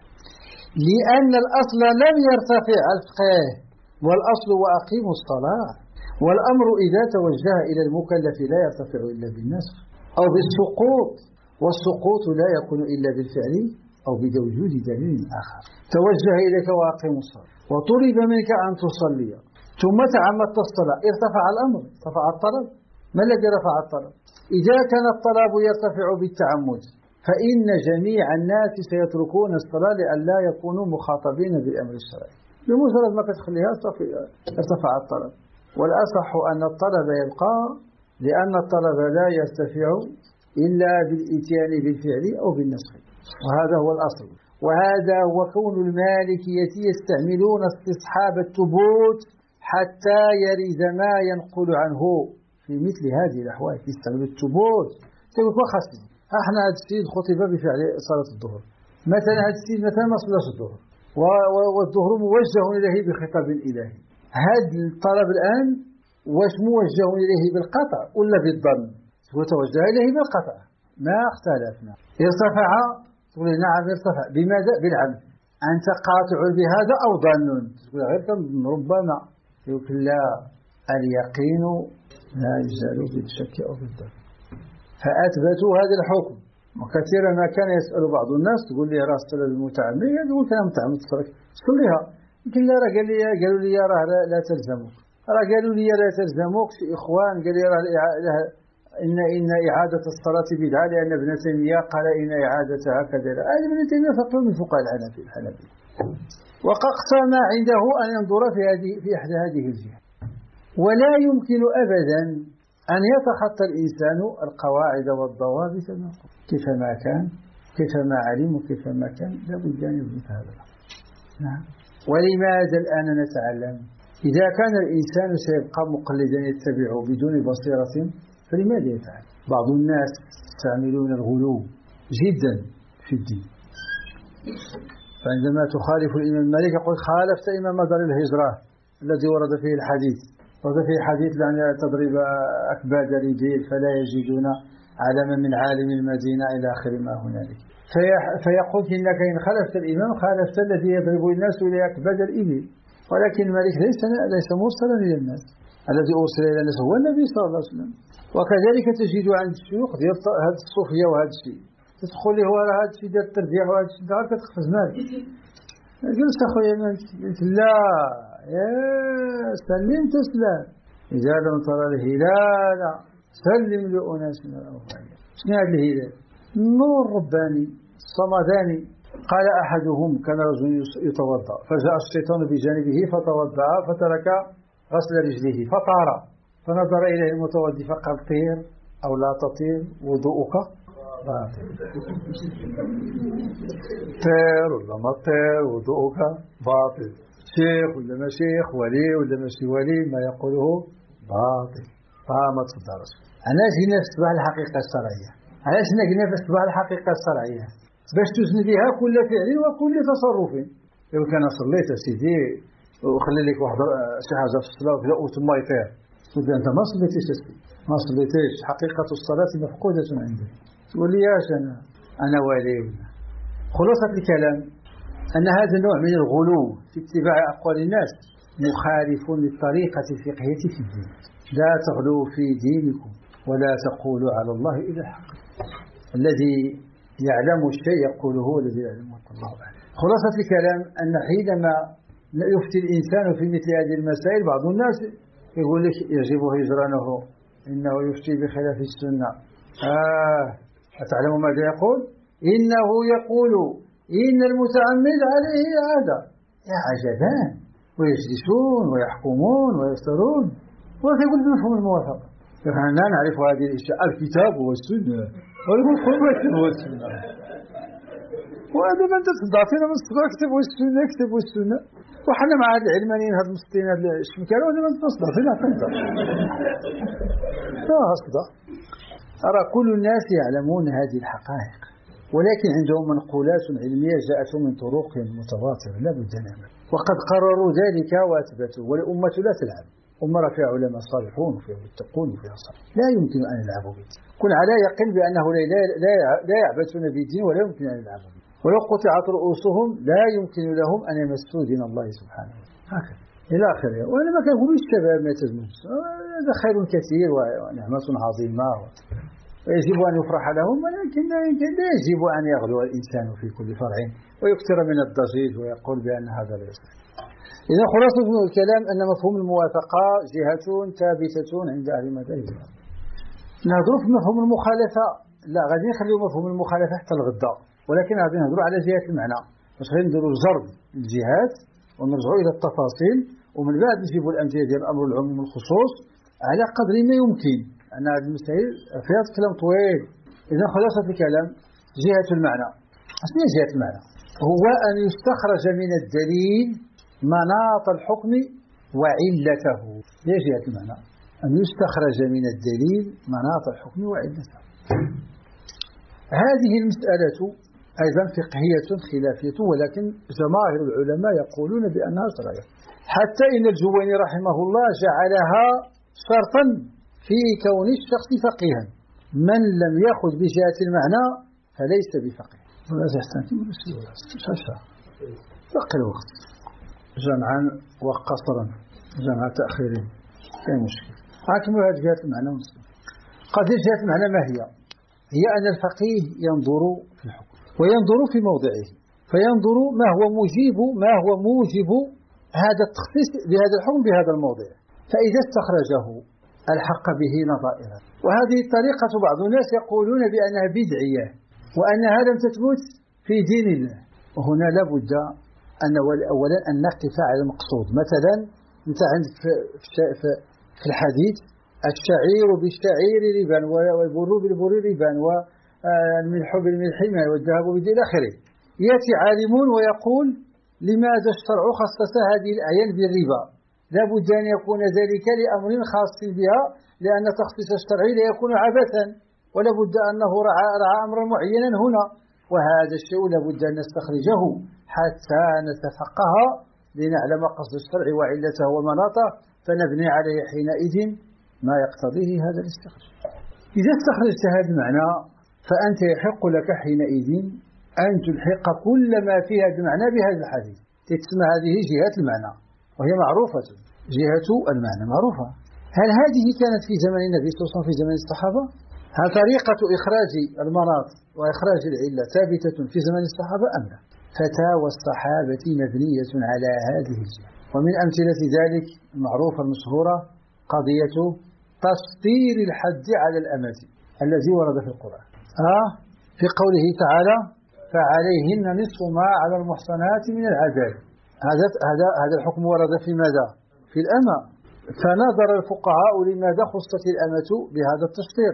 لأن الأصل لم يرتفع على الفقه والأصل وأقيموا الصلاة والأمر إذا توجه إلى المكلف لا يرتفع إلا بالنسخ أو بالسقوط والسقوط لا يكون إلا بالفعل أو بوجود دليل آخر. توجه إليك وأقيموا الصلاة وطلب منك أن تصلي ثم تعمدت الصلاة ارتفع الأمر ارتفع الطلب. ما الذي رفع الطلب؟ إذا كان الطلب يرتفع بالتعمد فإن جميع الناس سيتركون الصلاة لأن لا يكونوا مخاطبين بالأمر الشرعي بمجرد ما تخليها ارتفع الطلب. والأصح أن الطلب يبقى لأن الطلب لا يرتفع إلا بالإتيان بالفعل أو بالنسخ وهذا هو الأصل. وهذا هو كون المالكية يستعملون استصحاب الثبوت حتى يرد ما ينقل عنه في مثل هذه الأحوال يستعمل الثبوت تقول وخاصة احنا هذا السيد خطب بفعل صلاة الظهر مثلا هذا السيد مثلا ما صلاش الظهر والظهر موجه إليه بخطاب إلهي. هذا الطلب الآن واش موجه إليه بالقطع ولا بالظن؟ وتوجه إليه بالقطع ما اختلفنا. ارتفع تقول نعم ارتفع بماذا؟ بالعمد. أنت قاطع بهذا أو ظن؟ تقول غير ربما يقول لا اليقين لا يزال بالشك أو بالظن فأثبتوا هذا الحكم. وكثيرا ما كان يسأل بعض الناس تقول لي راس طلب المتعمد يقول كلام متعمد صليها يمكن لا راه قال لي قالوا لي راه لا, لا تلزمك راه قالوا لي لا تلزمك في إخوان قال لي راه إن إن إعادة الصلاة بدعة لأن ابن تيمية قال إن إعادتها كذا. هذا ابن تيمية فقيه من فقهاء الحنفية الحنفية وقد اقتنع عنده أن ينظر في هذه في إحدى هذه الجهات. ولا يمكن أبدا أن يتخطى الإنسان القواعد والضوابط كيفما كان كيفما علم وكيفما كان لا بد أن يثبت هذا الأمر. نعم. ولماذا الآن نتعلم؟ إذا كان الإنسان سيبقى مقلدا يتبع بدون بصيرة فلماذا يفعل؟ بعض الناس يستعملون الغلو جدا في الدين فعندما تخالف الإمام مالك يقول خالفت إمام دار الهجرة الذي ورد فيه الحديث ورد فيه حديث لأن تضرب أكباد الإبل فلا يجدون علما من عالم المدينة إلى آخر ما هنالك فيقول إنك إن خالفت الإمام خالفت الذي يضرب الناس إلى أكباد الإبل. ولكن مالك ليس ليس مرسلا إلى الناس الذي أرسل إلى الناس هو النبي صلى الله عليه وسلم. وكذلك تجد عند الشيوخ ديال هذه الصوفية وهذا الشيء تدخل له هذا الشيء ديال التربية وهذا الشيء دار كتخفز مالك قلت أخويا مالك قلت لا يا سلم تسلم إذا لم ترى الهلال سلم لأناس من الأوفياء. شنو هذا الهلال؟ النور الرباني الصمداني. قال أحدهم كان رجل يتوضأ فجاء الشيطان بجانبه فتوضأ فترك غسل رجله فطار فنظر إليه المتوضي فقال طير أو لا تطير وضوءك باطل. طير ولا ما طير وضوءك باطل، شيخ ولا ما شيخ، ولي ولا ماشي ولي، ما يقوله باطل. فما تصدرش. علاش هنا في اتباع الحقيقة الشرعية؟ علاش هنا قلنا في اتباع الحقيقة الشرعية؟ باش تزن بها كل فعل وكل تصرف. لو كان صليت سيدي وخلي لك واحد شي حاجة في الصلاة وكذا وتما يطير، تقول أنت ما صليتيش ما صليتيش، حقيقة الصلاة مفقودة عندك. تقول لي ياش أنا أنا ولي. خلاصة الكلام أن هذا النوع من الغلو في اتباع أقوال الناس مخالف للطريقة الفقهية في الدين. لا تغلوا في دينكم ولا تقولوا على الله إلا الحق. الذي يعلم الشيء يقوله هو الذي يعلمه الله أعلم. خلاصة الكلام أن حينما يفتي الإنسان في مثل هذه المسائل بعض الناس يقول لك يجب هجرانه إنه يفتي بخلاف السنة. آه أتعلم ماذا يقول؟ إنه يقول إن المتعمد عليه هذا. يا عجبان، ويجلسون ويحكمون ويفترون ويقول بمفهوم الموافقة. نحن نعرف هذه الأشياء الكتاب والسنة ويقول الكتاب والسنة، وهذا ما أنت تضعفين من الصدر كتاب والسنة كتاب والسنة، وحنا مع هذا العلمانيين هذا المسطين هذا الشمكان وهذا ما تصدعفين أنت لا أصدق. أرى كل الناس يعلمون هذه الحقائق، ولكن عندهم منقولات علمية جاءت من طرق متواترة لا بد منها، وقد قرروا ذلك وأثبتوا. والأمة لا تلعب، أمة فيها علماء صالحون وفيها متقون وفيها صالح، لا يمكن أن يلعبوا بالدين. كن على يقين بأنه لا لا لا يعبثون بالدين ولا يمكن أن يلعبوا به. ولو قطعت رؤوسهم لا يمكن لهم أن يمسوا دين الله سبحانه هكذا إلى آخره. وأنا ما كنقول الشباب ما يتزموش، هذا خير كثير ونعمة عظيمة ويجب أن يفرح لهم، ولكن لا يجب أن يغلو الإنسان في كل فرع ويكثر من الضجيج ويقول بأن هذا لا يصح. إذا خلاصة الكلام أن مفهوم الموافقة جهة ثابتة عند أهل المذاهب. نهضر في مفهوم المخالفة، لا غادي نخليو مفهوم المخالفة حتى الغدا، ولكن غادي نهضروا على جهة المعنى باش غير نديروا جرد الجهات ونرجعوا إلى التفاصيل، ومن بعد نجيبوا الأمثلة ديال الأمر والعموم والخصوص على قدر ما يمكن. أن هذه المسائل فيها كلام طويل. إذا خلاصة الكلام جهة المعنى. أصل جهة المعنى هو أن يستخرج من الدليل مناط الحكم وعلته. هي جهة المعنى أن يستخرج من الدليل مناط الحكم وعلته. هذه المسألة أيضا فقهية خلافية، ولكن جماهير العلماء يقولون بأنها شرعية، حتى إن الجويني رحمه الله جعلها شرطا في كون الشخص فقيها. من لم يأخذ بجهة المعنى فليس بفقيه. ولا تحتاج فقه الوقت جمعا وقصرا جمع تأخيرين أي مشكلة. حاكموا هذه جهة المعنى مسلم. قضية جهة المعنى ما هي؟ هي أن الفقيه ينظر في الحكم وينظر في موضعه، فينظر ما هو موجب ما هو موجب هذا التخصيص بهذا الحكم بهذا الموضع، فإذا استخرجه الحق به نظائرا. وهذه الطريقة بعض الناس يقولون بأنها بدعية وأنها لم تثبت في دين الله. وهنا لابد أن أولا أن نقف على المقصود. مثلا أنت عندك في الحديث الشعير بالشعير ربا والبر بالبر ربا والملح بالملح والذهب بالذهب إلى آخره. يأتي عالمون ويقول لماذا الشرع خصص هذه الأعيان بالربا؟ لا بد أن يكون ذلك لأمر خاص بها، لأن تخصيص الشرع لا يكون عبثا، ولا بد أنه رعى, رعى أمرا معينا هنا. وهذا الشيء لا بد أن نستخرجه حتى نتفقه لنعلم قصد الشرع وعلته ومناطه، فنبني عليه حينئذ ما يقتضيه هذا الاستخراج. إذا استخرجت هذا المعنى فأنت يحق لك حينئذ أن تلحق كل ما فيها بمعنى بهذا الحديث. تسمى هذه جهة المعنى وهي معروفة. جهة المعنى معروفة. هل هذه كانت في زمن النبي صلى الله عليه وسلم في زمن الصحابة؟ هل طريقة إخراج المناط وإخراج العلة ثابتة في زمن الصحابة أم لا؟ فتاوى الصحابة مبنية على هذه الجهة. ومن أمثلة ذلك المعروفة المشهورة قضية تسطير الحد على الأمة الذي ورد في القرآن. آه في قوله تعالى فعليهن نصف ما على المحصنات من العذاب. هذا هذا هذا الحكم ورد في ماذا؟ في الأمة. فنظر الفقهاء لماذا خصت الأمة بهذا التسطير.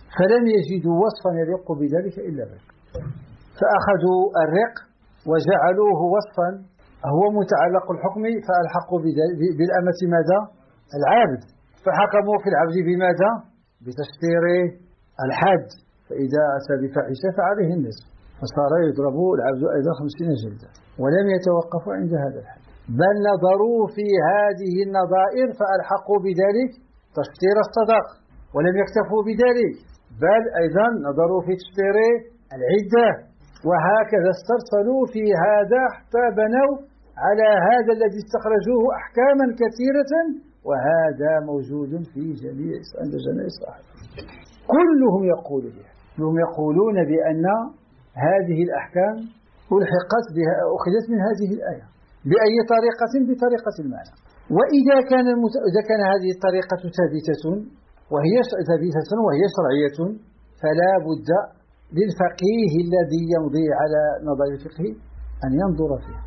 فلم يجدوا وصفا يليق بذلك إلا الرق، فأخذوا الرق وجعلوه وصفا هو متعلق الحكم، فألحقوا بالأمة ماذا؟ العبد، فحكموا في العبد بماذا؟ بتشطير الحد، فإذا أتى بفاحشة فعليه النصف، فصار يضرب العبد أيضا خمسين جلدة، ولم يتوقفوا عند هذا الحد، بل نظروا في هذه النظائر فألحقوا بذلك تشطير الصدق، ولم يكتفوا بذلك بل أيضا نظروا في تشطير العدة، وهكذا استرسلوا في هذا حتى بنوا على هذا الذي استخرجوه أحكاما كثيرة، وهذا موجود في جميع عند جميع الصحابة كلهم يقول بها، كلهم يقولون بأن هذه الأحكام ألحقت بها أخذت من هذه الآية بأي طريقة؟ بطريقة المعنى. وإذا كان المت... إذا كان هذه الطريقة ثابتة وهي ثابتة وهي شرعية، فلا بد للفقيه الذي يمضي على نظر الفقه أن ينظر فيها،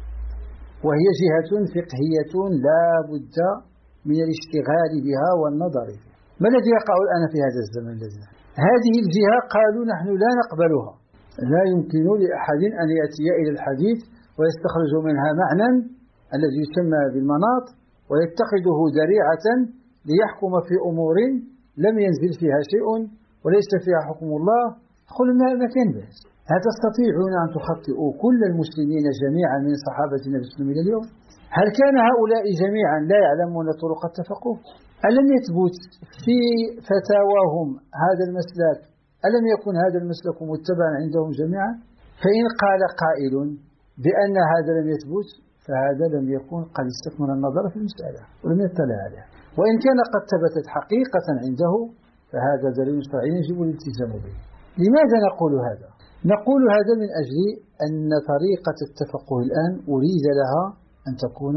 وهي جهة فقهية لا بد من الاشتغال بها والنظر فيها. ما الذي يقع الآن في هذا الزمن الذي هذه الجهة قالوا نحن لا نقبلها، لا يمكن لأحد أن يأتي إلى الحديث ويستخرج منها معنى الذي يسمى بالمناط ويتخذه ذريعة ليحكم في أمور لم ينزل فيها شيء وليس فيها حكم الله. قل ما كان بأس، هل تستطيعون أن تخطئوا كل المسلمين جميعا من صحابة النبي صلى الله عليه وسلم إلى اليوم؟ هل كان هؤلاء جميعا لا يعلمون طرق التفقه؟ ألم يثبت في فتاواهم هذا المسلك؟ ألم يكن هذا المسلك متبعا عندهم جميعا؟ فإن قال قائل بأن هذا لم يثبت فهذا لم يكن قد استكمل النظر في المسألة ولم يطلع عليها، وإن كان قد ثبتت حقيقة عنده فهذا دليل شرعي يجب الالتزام به. لماذا نقول هذا؟ نقول هذا من أجل أن طريقة التفقه الآن أريد لها أن تكون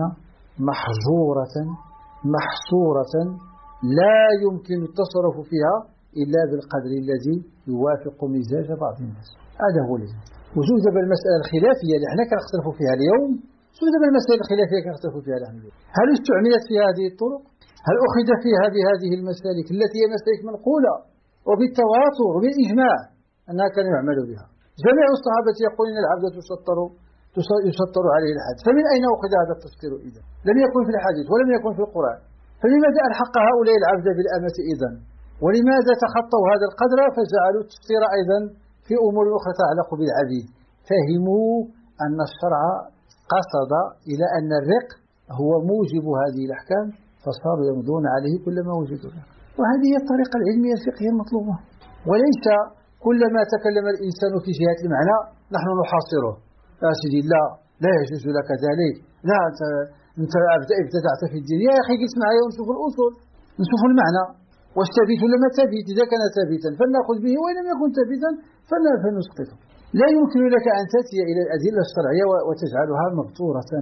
محجورة محصورة لا يمكن التصرف فيها إلا بالقدر الذي يوافق مزاج بعض الناس. هذا هو الذي وجود بالمسألة الخلافية اللي احنا كنختلف فيها اليوم، وجود بالمسألة الخلافية كنختلف فيها اليوم، هل استعملت في هذه الطرق؟ هل أخذ فيها بهذه المسالك التي هي مسالك منقولة وبالتواتر وبالإجماع أنها كان يعمل بها؟ جميع الصحابة يقولون العبد تسطر يسطر عليه الحد، فمن أين أخذ هذا التسطير إذن؟ لم يكن في الحديث ولم يكن في القرآن، فلماذا ألحق هؤلاء العبد بالأمة إذن؟ ولماذا تخطوا هذا القدر فجعلوا التسطير أيضا في أمور أخرى تتعلق بالعبيد؟ فهموا أن الشرع قصد إلى أن الرق هو موجب هذه الأحكام، فصاروا يمضون عليه كلما وجدوا له. وهذه هي الطريقة العلمية الفقهية المطلوبة، وليس كلما تكلم الإنسان في جهة المعنى نحن نحاصره. يا سيدي لا لا يجوز لك ذلك، لا أنت ابتدعت في الدين. يا أخي قلت معي ونشوف الأصول، نشوف المعنى واش ثابت ولا ما ثابت. إذا كان ثابتا فلنأخذ به، وإن لم يكن ثابتا فلنسقطه. لا يمكن لك أن تأتي إلى الأدلة الشرعية وتجعلها مبتورة.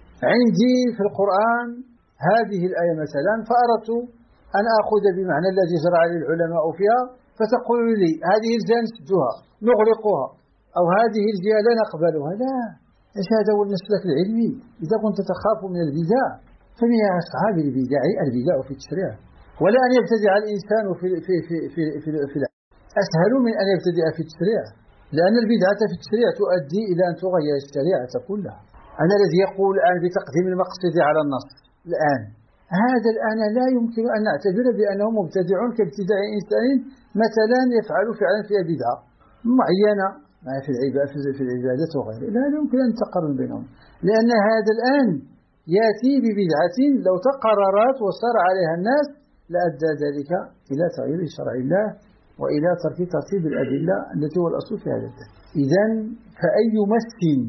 عندي في القرآن هذه الآية مثلا فأردت أن أخذ بمعنى الذي جرى عليه العلماء فيها، فتقول لي هذه الجهة نسدها نغلقها، أو هذه الجهة لا نقبلها. لا، إيش هذا هو المسلك العلمي؟ إذا كنت تخاف من البدع فمن أصحاب البدع البدع في التشريع، ولا أن يبتدع الإنسان في في في في في, في أسهل من أن يبتدع في التشريع، لأن البدعة في التشريع تؤدي إلى أن تغير الشريعة كلها. أنا الذي يقول الآن بتقديم المقصد على النص الآن، هذا الآن لا يمكن أن نعتبر بأنه مبتدع كابتداع إنسان مثلا يفعل فعلا فيها بدعة معينة في العبادة في العبادة وغيرها. لا يمكن أن تقارن بينهم، لأن هذا الآن يأتي ببدعة لو تقررت وصار عليها الناس لأدى ذلك إلى تغيير شرع الله وإلى ترك ترتيب الأدلة التي هو الأصل في هذا الدين. إذن فأي مس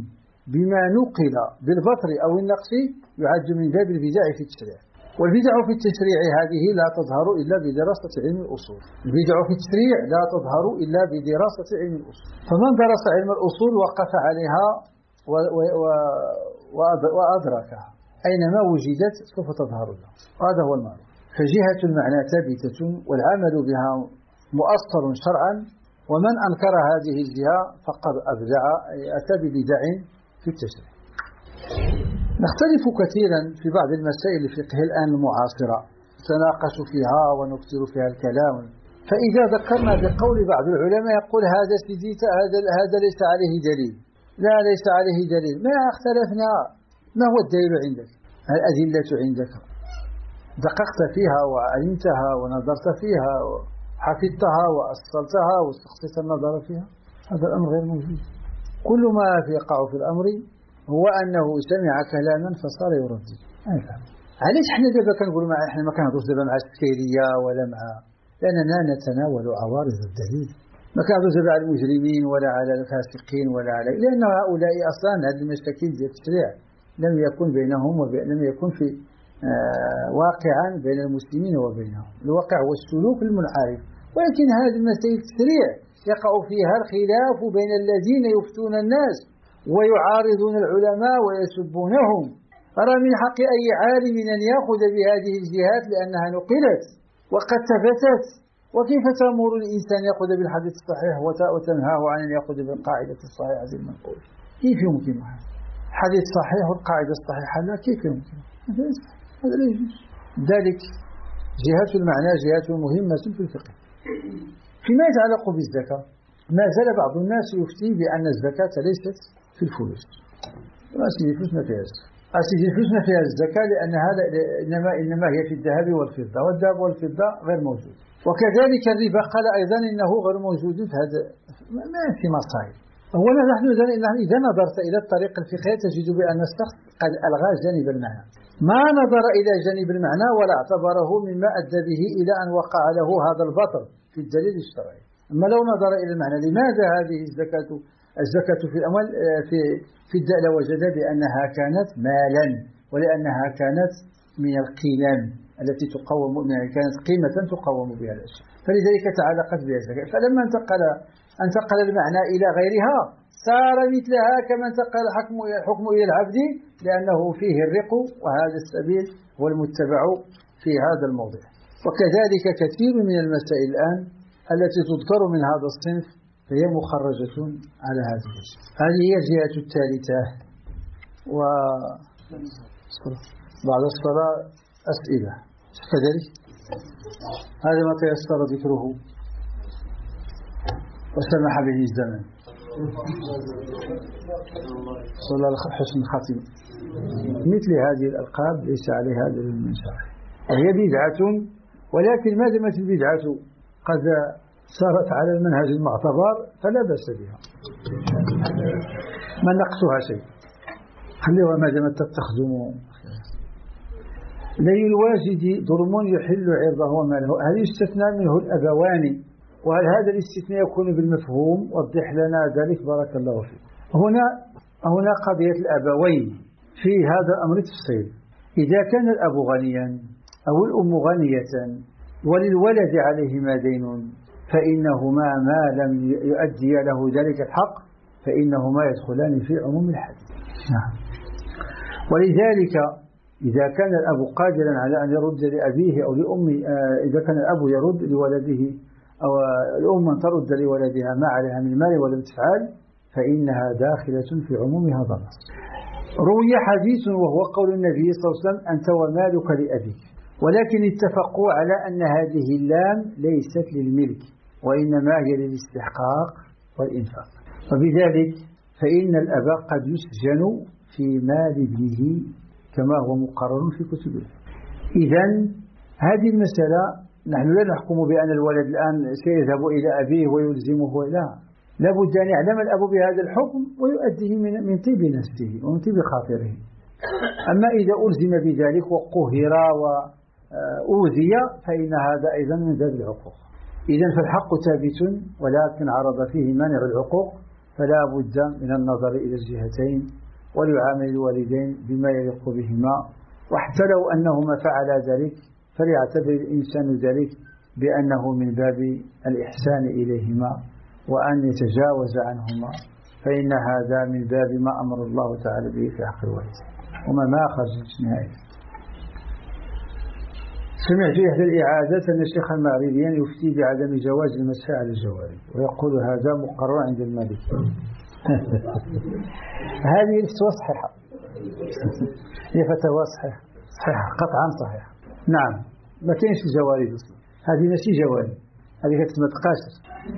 بما نقل بالبطر أو النقص يعد من باب البدع في التشريع. والبدع في التشريع هذه لا تظهر إلا بدراسة علم الأصول. البدع في التشريع لا تظهر إلا بدراسة علم الأصول. فمن درس علم الأصول وقف عليها وأدركها أينما وجدت سوف تظهر له، هذا هو المعنى. فجهة المعنى ثابتة والعمل بها مؤصل شرعا، ومن أنكر هذه الجهة فقد أبدع أتى ببدع في التشريع. نختلف كثيرا في بعض المسائل الفقهية الآن المعاصرة، نتناقش فيها ونكثر فيها الكلام، فإذا ذكرنا بقول بعض العلماء يقول هذا سديت هذا هذا ليس عليه دليل، لا ليس عليه دليل، ما اختلفنا. ما هو الدليل عندك؟ الأدلة عندك دققت فيها وعلمتها ونظرت فيها وحفظتها وأصلتها واستخصصت النظر فيها. هذا الأمر غير موجود. كل ما يقع في الأمر هو أنه سمع كلاما فصار يردد. علاش احنا دابا كنقولوا مع احنا ما كنهضروش دابا مع السكيريه ولا مع، لأننا نتناول عوارض الدليل. ما كنهضروش دابا على المجرمين ولا على الفاسقين ولا على، لأن هؤلاء أصلا هذه المشاكل ديال التشريع لم يكن بينهم ولم يكن في آه واقعا بين المسلمين وبينهم. الواقع هو السلوك المنحرف، ولكن هذه المسائل التشريع يقع فيها الخلاف بين الذين يفتون الناس ويعارضون العلماء ويسبونهم. أرى من حق أي عالم أن يأخذ بهذه الجهات لأنها نقلت وقد ثبتت. وكيف تأمر الإنسان يأخذ بالحديث الصحيح وتنهاه عن أن يأخذ بالقاعدة الصحيحة المنقولة؟ كيف يمكن هذا؟ حديث صحيح والقاعدة الصحيحة لا، كيف يمكن؟ هذا لا يجوز. ذلك جهة المعنى جهة مهمة في الفقه. فيما يتعلق بالزكاة ما زال بعض الناس يفتي بأن الزكاة ليست في الفلوس. أسيدي الفلوس ما فيها الزكاة، أسيدي الفلوس ما فيها الزكاة لأن هذا إنما إنما هي في الذهب والفضة، والذهب والفضة غير موجود. وكذلك الربا قال أيضا إنه غير موجود في هذا، ما في مصائب. أولا نحن إذا نظرت إلى الطريق الفقهية تجد بأن الشخص قد ألغى جانب المعنى، ما نظر إلى جانب المعنى ولا اعتبره مما أدى به إلى أن وقع له هذا البطل في الدليل الشرعي. أما لو نظر إلى المعنى لماذا هذه الزكاة الزكاة في الأموال في في الدين لوجد بأنها كانت مالا ولأنها كانت من القيم التي تقوم، كانت قيمة تقوم بها الأشياء، فلذلك تعلقت بها الزكاة. فلما انتقل انتقل المعنى إلى غيرها صار مثلها كما انتقل الحكم الحكم إلى العبد، لأنه فيه الرق، وهذا السبيل هو المتبع في هذا الموضع. وكذلك كثير من المسائل الآن التي تذكر من هذا الصنف فهي مخرجة على هذه الجهة. هذه هي الجهة الثالثة. وبعد الصلاة أسئلة كذلك، هذا ما تيسر ذكره وسمح به الزمن. صلى الله حسن الخاتم. مثل هذه الألقاب ليس عليها دليل من شرع، وهي بدعة، ولكن ما دامت البدعة قد صارت على المنهج المعتبر فلا بأس بها، ما نقصها شيء، خليها ما دامت تستخدم. لي الواجد ظلم يحل عرضه وماله، هذا يستثنى منه الأبوان، وهل هذا الاستثناء يكون بالمفهوم؟ وضح لنا ذلك بارك الله فيك. هنا هنا قضية الأبوين في هذا الأمر تفصيل. إذا كان الأب غنيا أو الأم غنية وللولد عليهما دين فإنهما ما لم يؤدي له ذلك الحق فإنهما يدخلان في عموم الحديث. نعم. ولذلك إذا كان الأب قادرا على أن يرد لأبيه أو لأمه، إذا كان الأب يرد لولده أو الأم ترد لولدها ما عليها من مال ولم تفعل فإنها داخلة في عموم هذا النص. روي حديث وهو قول النبي صلى الله عليه وسلم أنت ومالك لأبيك، ولكن اتفقوا على أن هذه اللام ليست للملك وإنما هي للاستحقاق والإنفاق، وبذلك فإن الأب قد يسجن في مال ابنه كما هو مقرر في كتبه. إذن هذه المسألة نحن لا نحكم بأن الولد الآن سيذهب إلى أبيه ويلزمه، لا، لابد أن يعلم الأب بهذا الحكم ويؤديه من طيب نفسه ومن طيب خاطره. أما إذا ألزم بذلك وقهر وأوذي فإن هذا أيضا من ذات العقوق. إذن فالحق ثابت ولكن عرض فيه مانع العقوق، فلا بد من النظر إلى الجهتين وليعامل الوالدين بما يليق بهما، وحتى لو أنهما فعلا ذلك فليعتبر الإنسان ذلك بأنه من باب الإحسان إليهما وأن يتجاوز عنهما، فإن هذا من باب ما أمر الله تعالى به في حق الوالدين وما ما خرج نهائيا. سمعت إحدى الإعادات أن الشيخ المغربي يفتي بعدم جواز المسح على الجوارح ويقول هذا مقرر عند المالك. هذه الفتوى صحيحة، هي فتوى صحيحة صحيحة قطعا صحيحة. نعم ما كاينش الجوارح، هذه ماشي جوارح، هذه كتسمى تقاشر.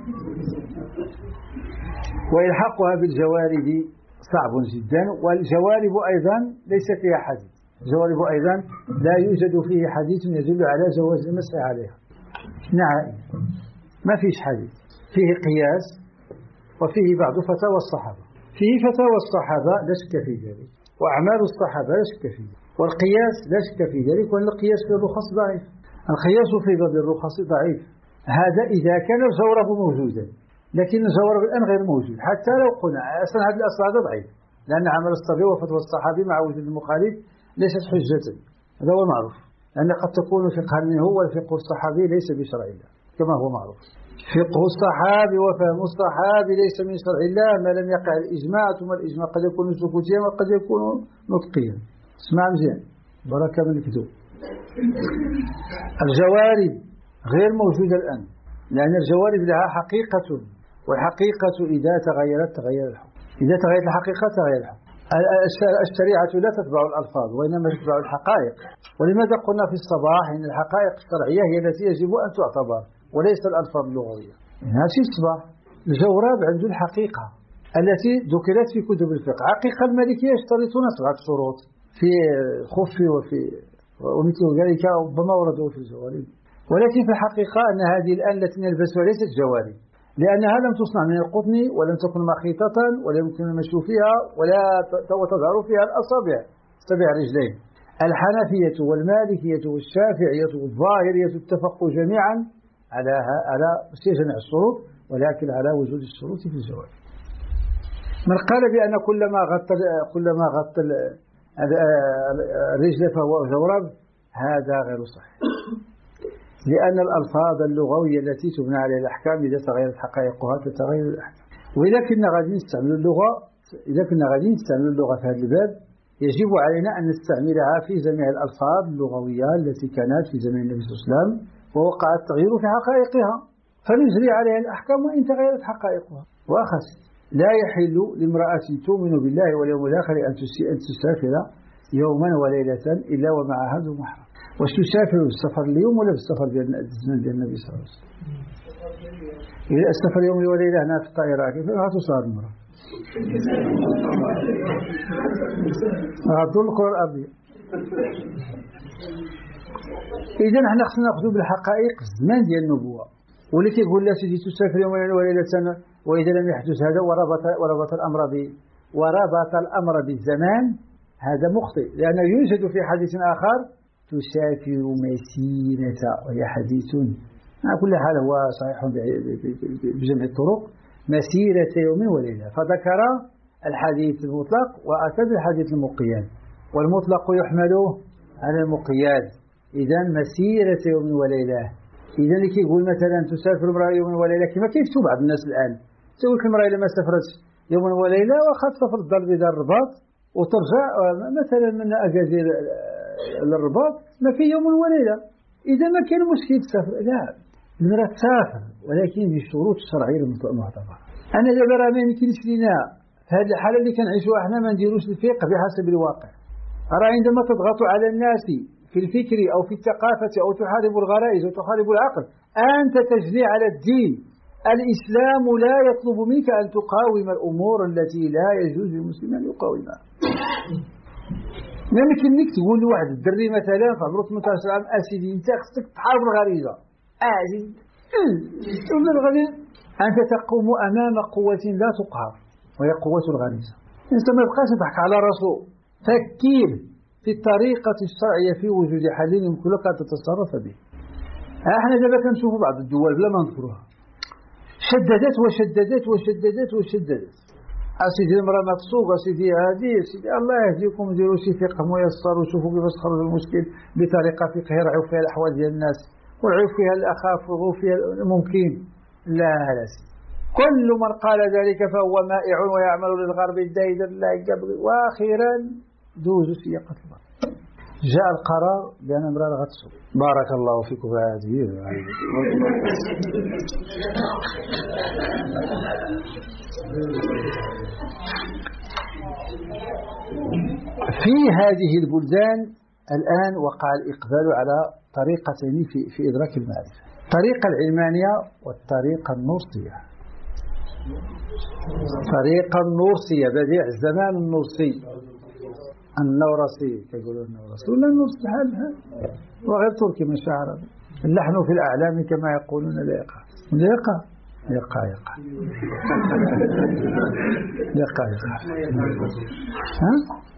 وإلحاقها بالجوارب صعب جدا، والجوارب أيضا ليس فيها حديث. الجوارب أيضا لا يوجد فيه حديث يدل على جواز المسح عليها نهائيا، ما فيش حديث. فيه قياس وفيه بعض فتاوى الصحابة، فيه فتاوى الصحابة لا شك في ذلك، وأعمال الصحابة لا شك في ذلك، والقياس لا شك في ذلك، وأن القياس في الرخص ضعيف. القياس في باب الرخص ضعيف. هذا إذا كان الجورب موجودا، لكن الجورب الآن غير موجود. حتى لو قلنا أصلا هذا الأصل هذا ضعيف، لأن عمل الصحابي وفتوى الصحابي مع وجود المخالف ليست حجة. هذا هو معروف، لأن قد تكون فقها منه، والفقه الصحابي ليس بشرع الله كما هو معروف. فقه الصحابي وفهم الصحابي ليس من شرع الله ما لم يقع الإجماع، ثم الإجماع قد يكون سكوتيا وقد يكون نطقيا. اسمع مزيان، بركة من الكتب. الجوارب غير موجودة الآن، لأن الجوارب لها حقيقة، والحقيقة إذا تغيرت تغير الحكم، إذا تغيرت الحقيقة تغير الحكم. الشريعة لا تتبع الألفاظ وإنما تتبع الحقائق. ولماذا قلنا في الصباح إن الحقائق الشرعية هي التي يجب أن تعتبر وليس الألفاظ اللغوية؟ هذا في الصباح. الجورب عنده الحقيقة التي ذكرت في كتب الفقه. حقيقة المالكية يشترطون سبعة شروط في الخف وفي ومثل ذلك، ربما وردوا في الجوارب، ولكن في الحقيقة أن هذه الآن التي نلبسها ليست جوارب، لأنها لم تصنع من القطن، ولم تكن مخيطة، ولا يمكن المشي فيها، ولا تظهر فيها الأصابع، أصابع رجلين. الحنفية والمالكية والشافعية والظاهرية اتفقوا جميعا على على جميع الشروط، ولكن على وجود الشروط في الجوارب. من قال بأن كلما غطى كلما غطى الرجل فهو جورب، هذا غير صحيح، لأن الألفاظ اللغوية التي تبنى عليها الأحكام إذا تغيرت حقائقها تتغير الأحكام. وإذا كنا غادي نستعمل اللغة إذا كنا غادي نستعمل اللغة في هذا الباب، يجب علينا أن نستعملها في جميع الألفاظ اللغوية التي كانت في زمن النبي صلى الله عليه وسلم ووقع التغيير في حقائقها، فنجري عليها الأحكام وإن تغيرت حقائقها. وأخص لا يحل لامرأة تؤمن بالله واليوم الآخر أن تسافر يوما وليلة إلا ومعها ذو محرم. واش تسافر بالسفر اليوم ولا بالسفر ديال الزمن ديال النبي صلى الله عليه وسلم؟ إذا السفر يوم وليلة هنا في الطائرة كيف غتصار المرأة؟ غادو الكرة الأرضية. إذا حنا خصنا ناخذوا بالحقائق الزمان ديال النبوة، واللي كيقول لا سيدي تسافر يوم وليلة وإذا لم يحدث هذا وربط وربط الأمر ب وربط الأمر بالزمان، هذا مخطئ، لأنه يوجد في حديث آخر تسافر مسيرة، وهي حديث على كل حال هو صحيح بجميع الطرق، مسيرة يوم وليلة، فذكر الحديث المطلق وأتى بالحديث المقيد، والمطلق يحمل على المقيد. إذا مسيرة يوم وليلة، إذا اللي كيقول مثلا تسافر المرأة يوم وليلة كما كيفتوا بعض الناس الآن، تقول لك المرأة لما سافرت يوم وليلة وخاصة تسافر الضرب إلى الرباط وترجع مثلا من أجازير للرباط ما في يوم وليلة، إذا ما كان مشكل تسافر، لا، المرأة تسافر ولكن بالشروط الشرعية المعتبرة. أنا دابا راه ما يمكنش لينا في هذه الحالة اللي كنعيشوها حنا ما نديروش الفقه بحسب الواقع. راه عندما تضغط على الناس في الفكر أو في الثقافة أو تحارب الغرائز أو تحارب العقل، أنت تجني على الدين. الإسلام لا يطلب منك أن تقاوم الأمور التي لا يجوز للمسلم أن يقاومها. ما يمكنك تقول لواحد الدري مثلا في عمره ثمانية عشر عام أسيدي أنت خصك تحارب الغريزة، أسيدي أنت تقوم أمام قوة لا تقهر وهي قوة الغريزة. أنت ما يبقاش تضحك على راسه، فكر في الطريقة الشرعية في وجود حل يمكن لك أن تتصرف به. احنا دابا كنشوفوا بعض الدول بلا ما نذكروها شددت وشددت وشددت وشددت. أسيدي المرأة ما تسوق، أسيدي هذه، أسيدي الله يهديكم ديروا شي فقه ميسر وشوفوا كيفاش تخرجوا المشكل بطريقة فقهية رعوا فيها الأحوال ديال الناس ورعوا فيها الأخاف ورعوا فيها الممكن. لا لا كل من قال ذلك فهو مائع ويعمل للغرب الدايد لا يقبل. وأخيرا دوزوا سياقة البر، جاء القرار بأن المرأة غتسوق. بارك الله فيكم. هذه في هذه البلدان الآن وقع الإقبال على طريقتين في في إدراك المعرفة. الطريقة العلمانية والطريقة النورسية. الطريقة النورسية بديع الزمان النورسي النورسي كيقولوا النورسي ولا النورسي بحال بحال وغير تركي من شعر اللحن في الأعلام كما يقولون لا يقع لا يقع يقع يقع يقع يقع ها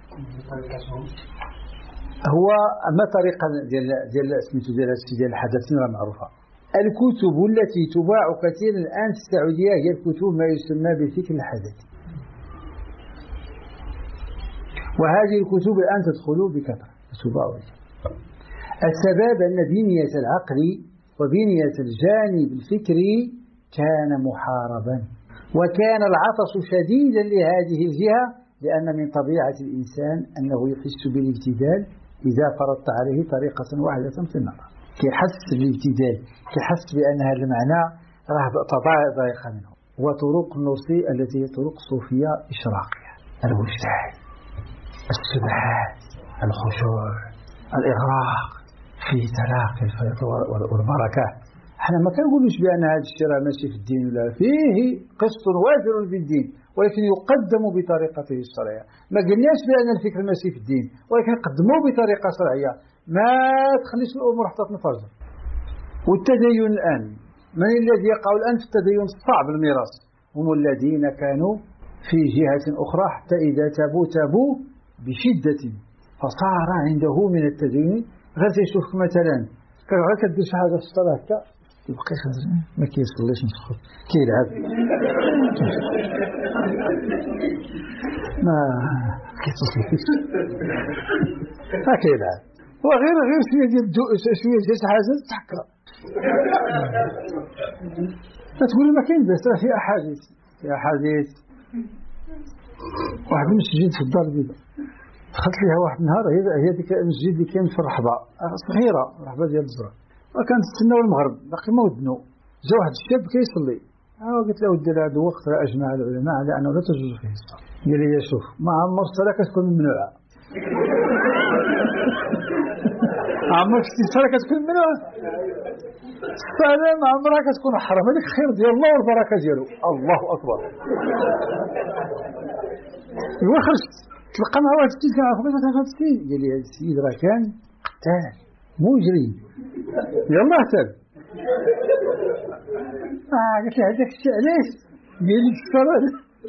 هو أما طريقة ديال ديال سميتو ديال هادشي ديال الحدثين راه معروفة. الكتب التي تباع كثيرا الآن في السعودية هي الكتب ما يسمى بالفكر الحدثي، وهذه الكتب الآن تدخل بكثرة تباع. السبب أن بنية العقل وبنية الجانب الفكري كان محاربا، وكان العطش شديدا لهذه الجهة، لأن من طبيعة الإنسان أنه يحس بالابتذال إذا فرضت عليه طريقة واحدة في النظر، كيحس بالابتذال، كيحس بأن هذا المعنى راه ضايق منه. وطرق النورسي التي هي طرق صوفية إشراقية، الوجدان، السبحات، الخشوع، الإغراق في تلاقي الفيض والبركة. احنا ما كنقولوش بأن هذا الشيء راه ماشي في الدين، ولا فيه قسط وافر في الدين، ولكن يقدم بطريقته الشرعية. ما قلناش بأن الفكر ماشي في الدين، ولكن قدموه بطريقة شرعية، ما تخليش الأمور حتى تنفجر. والتدين الآن، من الذي يقع الآن في التدين الصعب الميراث؟ هم الذين كانوا في جهة أخرى، حتى إذا تابوا تابوا بشدة، فصار عنده من التدين غير تشوفك مثلا كتبغي كدير شي حاجة في الصلاة هكا يبقى ما كيصليش مسخوط كيلعب ما كيتصليش ما كيلعب، هو غير غير شوية ديال شوية ديال شي حاجة تحكى تقول ما كاين بس راه في أحاديث في أحاديث. واحد المسجد في الدار البيضاء دخلت ليها واحد النهار، هي ديك المسجد اللي كاين في الرحبة صغيرة، الرحبة ديال الزرع، وكانت تستناو المغرب باقي ما ودنو، جا واحد الشاب كيصلي، ها قلت له ودي هذا الوقت راه أجمع العلماء على أنه لا تجوز فيه الصلاة. قال لي شوف ما عمر الصلاة كتكون ممنوعة عمرك شتي الصلاة كتكون ممنوعة؟ الصلاة ما عمرها كتكون حرام، هذاك الخير ديال الله والبركة ديالو. الله أكبر. هو خرجت تلقى مع واحد السيد كان عارف باش هذا السيد، قال لي هذا السيد راه كان قتال مجرم يلا اهتم. اه قلت له هذاك الشيء علاش؟ قال لي الصلاة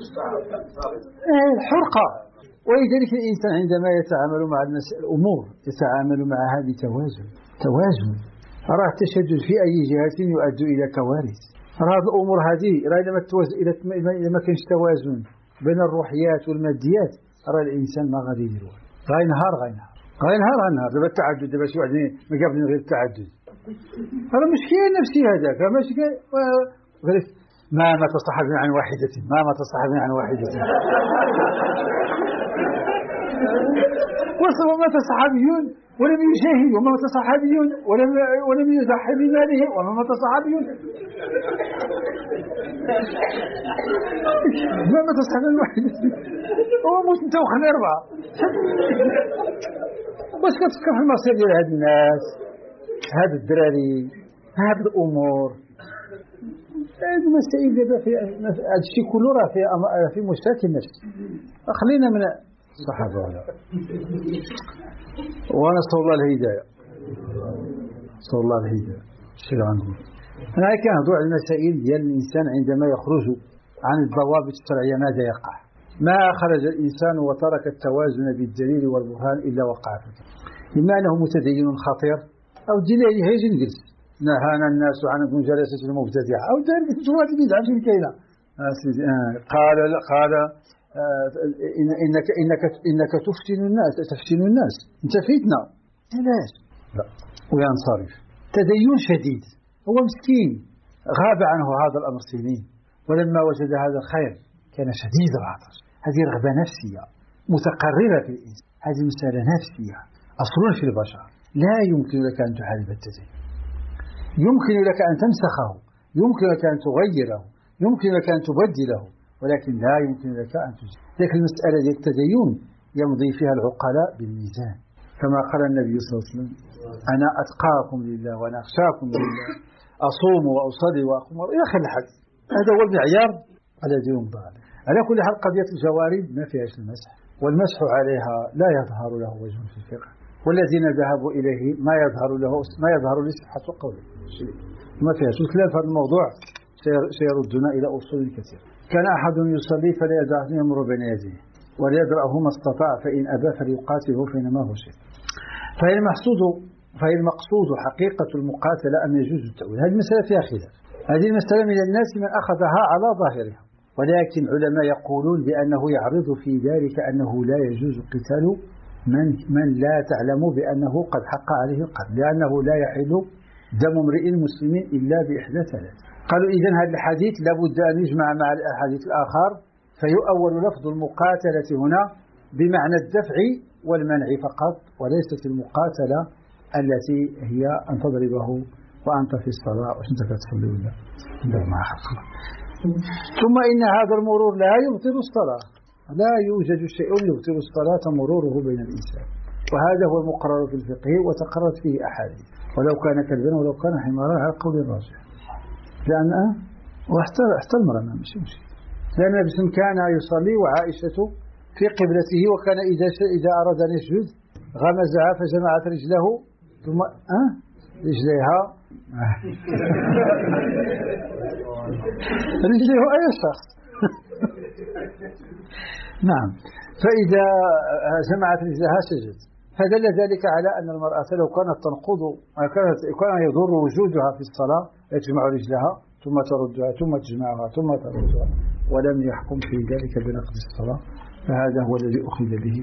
الحرقة. ولذلك الإنسان عندما يتعامل مع الأمور يتعامل معها بتوازن. توازن راه التشدد في أي جهة يؤدي إلى كوارث. راه الأمور هذه راه إذا ما توازن إذا ما كانش توازن بين الروحيات والماديات راه الإنسان ما غادي يدير، غاينهار غاينهار غاينهار غاينهار. دابا التعدد دابا شي واحد ما قابلين غير التعدد، هذا مشكل نفسي هذاك ماشي غير ما مات صحابي عن واحدة ما مات صحابي عن واحدة وصل مات صحابيون ولم يجاهد، وما مات صحابيون ولم ولم يضحي بماله، وما مات صحابيون ما مات صحابي عن واحدة هو موت انت وخلي أربعة. واش كتفكر في المصير ديال هاد الناس، هاد الدراري، هاد الأمور، هاد المسائل دابا في هاد الشيء كله راه في في مشتات النفس. خلينا من الصحابة ولا ونسأل الله الهداية، نسأل الله الهداية. الشيء اللي غنقول أنا كنهضروا على المسائل ديال الإنسان عندما يخرج عن الضوابط الشرعية ماذا يقع. ما خرج الإنسان وترك التوازن بالدليل والبرهان إلا وقع فيه، إما أنه متدين خطير أو دليل هيجي نجلس نهانا الناس عن مجالسة المبتدعة أو ذلك جوات البدعة في الكيلة. قال قال إنك إنك إنك تفتن الناس تفتن الناس أنت فتنة علاش؟ لا وينصرف. تدين شديد، هو مسكين غاب عنه هذا الأمر سنين، ولما وجد هذا الخير كان شديد العطش. هذه رغبة نفسية متقررة في الإنسان، هذه مسألة نفسية أصل في البشر. لا يمكن لك أن تحارب التدين، يمكن لك أن تمسخه، يمكن لك أن تغيره، يمكن لك أن تبدله، ولكن لا يمكن لك أن تجد. لكن المسألة ديال التدين يمضي فيها العقلاء بالميزان، كما قال النبي صلى الله عليه وسلم أنا أتقاكم لله وأنا أخشاكم لله. أصوم وأصلي وأقوم إلى آخر الحد. هذا هو المعيار الذي يمضى عليه. على كل حال قضية الجوارب ما فيهاش المسح، والمسح عليها لا يظهر له وجه في الفقه، والذين ذهبوا إليه ما يظهر له ما يظهر لصحة قوله ما فيهاش. والكلام في هذا الموضوع سيردنا إلى أصول كثيرة. كان أحد يصلي فلا يدعه يمر بين يديه وليدرأه ما استطاع، فإن أبى فليقاتله فإنما هو شيء. فهي المقصود فهي المقصود حقيقة المقاتلة أم يجوز التأويل؟ هذه المسألة فيها خلاف. هذه المسألة من الناس من أخذها على ظاهرها، ولكن علماء يقولون بأنه يعرض في ذلك أنه لا يجوز قتال من من لا تعلم بأنه قد حق عليه القتل، لأنه لا يحل دم امرئ مسلم إلا بإحدى ثلاث. قالوا إذن هذا الحديث لابد أن يجمع مع الأحاديث الآخر، فيؤول لفظ المقاتلة هنا بمعنى الدفع والمنع فقط، وليست المقاتلة التي هي أن تضربه وأنت في الصلاة وأنت كتصلي ولا لا ما حق. ثم إن هذا المرور لا يبطل الصلاة، لا يوجد شيء يبطل الصلاة مروره بين الإنسان، وهذا هو المقرر في الفقه وتقررت فيه أحاديث، ولو كان كلبا ولو كان حمارا على القول الراجح. لأن واحتر احتر المرأة ما مش مشي، لأن بسم كان يصلي وعائشة في قبلته، وكان إذا إذا أراد أن يسجد غمزها فجمعت رجله ثم أه رجليها رجله أي شخص نعم، فإذا جمعت رجلها سجد. فدل ذلك على أن المرأة لو كانت تنقض كانت كان يضر وجودها في الصلاة تجمع رجلها ثم تردها ثم تجمعها ثم تردها، ولم يحكم في ذلك بنقض الصلاة، فهذا هو الذي أخذ به.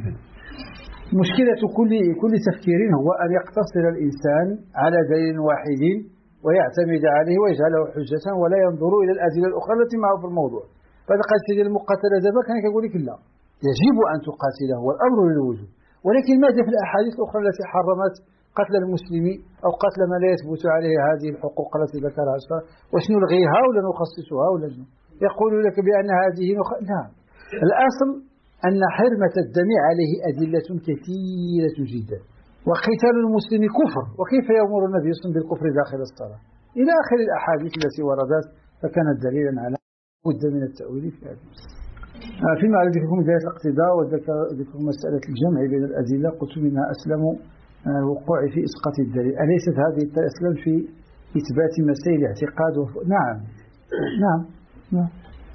مشكلة كل كل تفكير هو أن يقتصر الإنسان على دليل واحد ويعتمد عليه ويجعله حجة ولا ينظر إلى الأدلة الأخرى التي معه في الموضوع. فإذا قالت لي المقاتلة دابا كان كيقول لك لا، يجب أن تقاتله والأمر للوجوب، ولكن ماذا في الأحاديث الأخرى التي حرمت قتل المسلم أو قتل ما لا يثبت عليه هذه الحقوق التي ذكرها الشرع؟ واش نلغيها ولا نخصصها ولا شنو؟ يقول لك بأن هذه نخ... لا، الأصل أن حرمة الدم عليه أدلة كثيرة جدا، وقتال المسلم كفر، وكيف يأمر النبي صلى الله عليه وسلم بالكفر داخل الصلاة إلى آخر الأحاديث التي وردت، فكانت دليلا على بد من التأويل في هذا. فيما على ذكركم بداية الاقتضاء وذكر مسألة الجمع بين الأدلة، قلت منها أسلم الوقوع في إسقاط الدليل، أليست هذه الأسلم في إثبات مسائل الاعتقاد وف... نعم نعم نعم.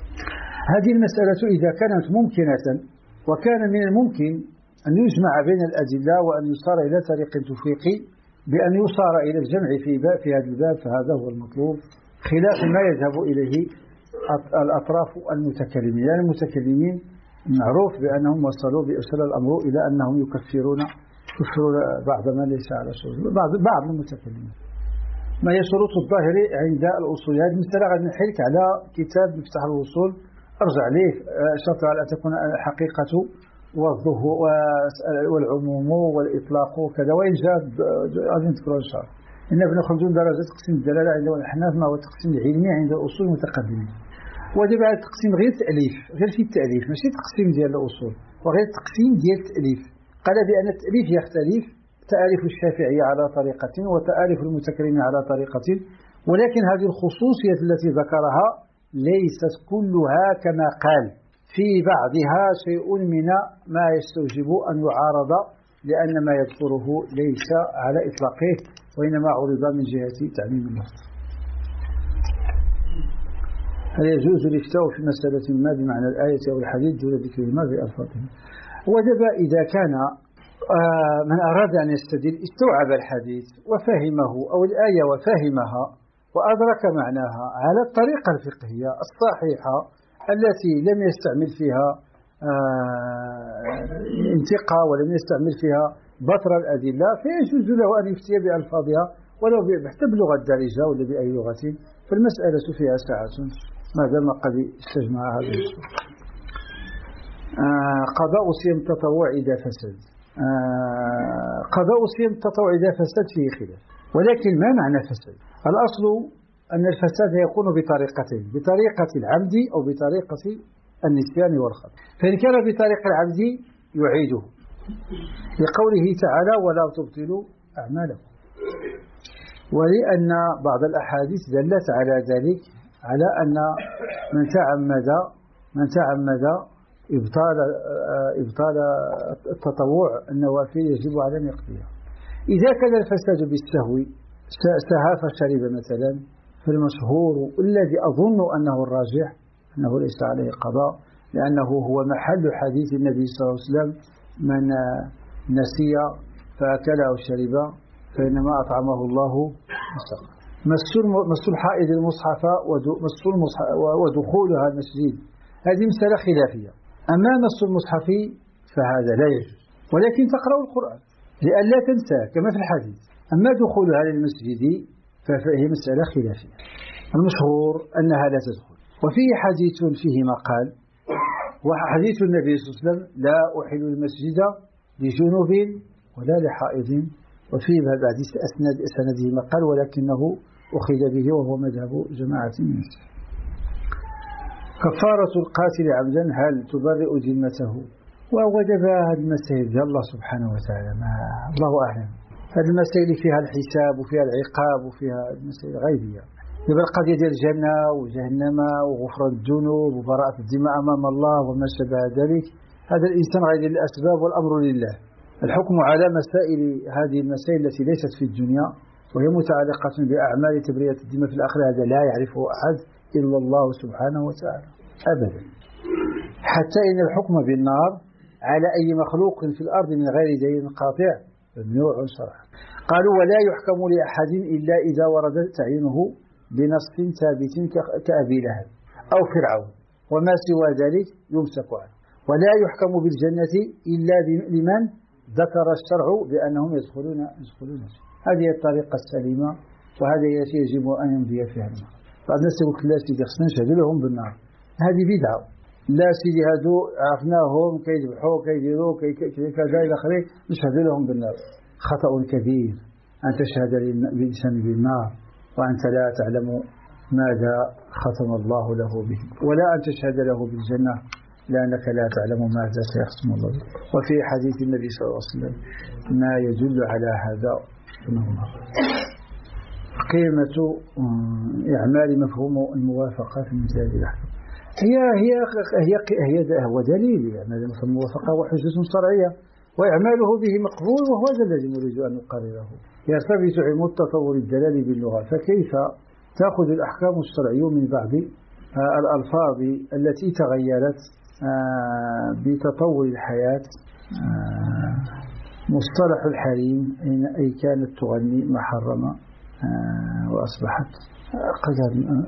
هذه المسألة إذا كانت ممكنة وكان من الممكن أن يجمع بين الأدلة وأن يصار إلى طريق تفويقي بأن يصار إلى الجمع في باب في هذا الباب، فهذا هو المطلوب، خلاف ما يذهب إليه الأطراف المتكلمين. يعني المتكلمين معروف بأنهم وصلوا بأصل الأمر إلى أنهم يكفرون يكفرون بعض ما ليس على شروط بعض بعض المتكلمين. ما هي شروط الظاهر عند الأصول؟ هذه المسألة غادي نحيلك على كتاب مفتاح الوصول، أرجع ليه، شرط على أن تكون الحقيقة والظهور والعموم والإطلاق وكذا، وإن جاء غادي نذكرها إن شاء الله. إن ابن خلدون درجة تقسيم الدلالة عند الأحناف ما هو التقسيم العلمي عند الأصول المتقدمين، ودابا هذا التقسيم غير تأليف، غير في التأليف ماشي تقسيم ديال الأصول، وغير تقسيم ديال التأليف. قال بأن التأليف يختلف، تأليف الشافعية على طريقة وتأليف المتكلمين على طريقة، ولكن هذه الخصوصية التي ذكرها ليست كلها كما قال، في بعضها شيء من ما يستوجب أن يعارض، لأن ما يذكره ليس على إطلاقه وإنما عرض من جهة تعميم اللفظ. هل يجوز الافتاء في مسألة ما بمعنى الآية أو الحديث دون ذكر ما بألفاظه؟ ودبا إذا كان من أراد أن يستدل استوعب الحديث وفهمه أو الآية وفهمها وأدرك معناها على الطريقة الفقهية الصحيحة التي لم يستعمل فيها انتقاء ولم يستعمل فيها بطر الأدلة، فيجوز له أن يفتي بألفاظها ولو حتى بلغة الدارجة ولا بأي لغة، فالمسألة فيها ساعة ما دام قد استجمع هذا الشيء. آه قضاء صيام التطوع إذا فسد، آه قضاء صيام التطوع إذا فسد فيه خلاف، ولكن ما معنى فسد؟ الأصل أن الفساد يكون بطريقتين، بطريقة العمد أو بطريقة النسيان والخطأ. فإن كان بطريقة العمد يعيده لقوله تعالى ولا تبطلوا أعمالكم، ولأن بعض الأحاديث دلت على ذلك، على أن من تعمد من تعمد إبطال إبطال التطوع النوافل يجب على أن يقضيها. إذا كان الفساد بالسهو، سهى فشرب مثلا، فالمشهور الذي أظن أنه الراجح أنه ليس عليه قضاء، لأنه هو محل حديث النبي صلى الله عليه وسلم: من نسي فأكل أو شرب فإنما أطعمه الله وسقاه. مس الحائض المصحف ودخولها المسجد هذه مسألة خلافية. أما مس المصحف فهذا لا يجوز، ولكن تقرأ القرآن لئلا تنسى كما في الحديث. أما دخولها للمسجد فهي مسألة خلافية، المشهور أنها لا تدخل. وفيه حديث فيه مقال، وحديث النبي صلى الله عليه وسلم: لا أحل المسجد لجنوب ولا لحائض. وفيه بعد أسند سنده مقال، ولكنه أخذ به وهو مذهب جماعة من السلف. كفارة القاتل عمدا هل تبرئ ذمته؟ ووجب هذه المسائل الله سبحانه وتعالى، ما الله أعلم. هذه المسائل فيها الحساب وفيها العقاب وفيها المسائل غيبية. يبقى القضية ديال الجنة وجهنم وغفران الذنوب وبراءة الدماء أمام الله وما شابه ذلك، هذا الإنسان غير الأسباب والأمر لله. الحكم على مسائل هذه المسائل التي ليست في الدنيا وهي متعلقة بأعمال تبرئة الذمة في الآخرة، هذا لا يعرفه أحد إلا الله سبحانه وتعالى أبدا. حتى إن الحكم بالنار على أي مخلوق في الأرض من غير دليل قاطع ممنوع شرعا. قالوا: ولا يحكم لأحد إلا إذا ورد تعيينه بنص ثابت كأبي لهب أو فرعون، وما سوى ذلك يمسك عنه. ولا يحكم بالجنة إلا لمن ذكر الشرع بأنهم يدخلون يدخلون هذه الطريقة السليمة، وهذه التي يجب أن يمضي فيها النار. بعض الناس يقول: لا سيدي خصنا نشهد لهم بالنار، هذه بدعة. لا سيدي هادو عرفناهم كيذبحوا كيديروا كذا إلى آخره، نشهد لهم بالنار. خطأ كبير أن تشهد للإنسان بالنار وأنت لا تعلم ماذا ختم الله له به، ولا أن تشهد له بالجنة لأنك لا تعلم ماذا سيختم الله به. وفي حديث النبي صلى الله عليه وسلم ما يدل على هذا. قيمة إعمال مفهوم الموافقة في مثل هذه الأحكام هي هي هي هي هو دليل، يعني مفهوم الموافقة وحجة شرعية، وإعماله به مقبول، وهو هذا الذي نريد أن نقرره. يرتبط علم التطور الدلالي باللغة، فكيف تأخذ الأحكام الشرعية من بعض الألفاظ التي تغيرت بتطور الحياة؟ مصطلح الحريم أي كانت تغني محرمة وأصبحت قدر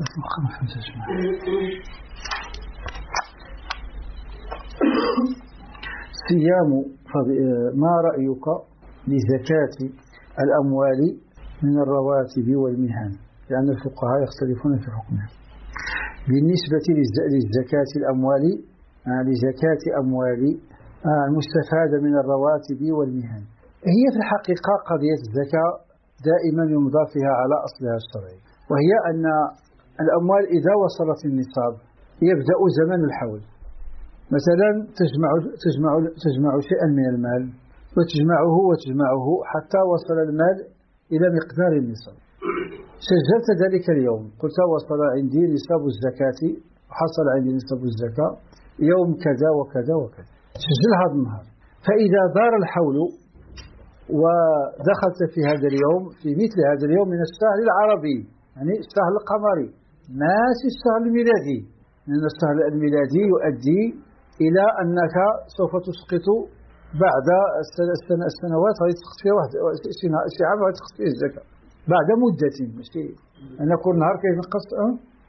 صيام. ما رأيك لزكاة الأموال من الرواتب والمهن؟ لأن الفقهاء يختلفون في حكمها. بالنسبة للزكاة الأموال لزكاة أموال المستفادة من الرواتب والمهن، هي في الحقيقة قضية الزكاة دائما يمضى فيها على أصلها الشرعي، وهي أن الأموال إذا وصلت النصاب يبدأ زمن الحول. مثلا تجمع, تجمع, تجمع شيئا من المال وتجمعه وتجمعه حتى وصل المال إلى مقدار النصاب. سجلت ذلك اليوم، قلت وصل عندي نصاب الزكاة وحصل عندي نصاب الزكاة يوم كذا وكذا وكذا، سجل هذا النهار. فإذا دار الحول ودخلت في هذا اليوم في مثل هذا اليوم من الشهر العربي، يعني الشهر القمري ماشي الشهر الميلادي، لأن الشهر الميلادي يؤدي إلى أنك سوف تسقط بعد السنة السنوات غادي تسقط فيها واحد شي عام غادي تسقط فيه الزكاة بعد مدة، ماشي أن كل نهار كينقص أه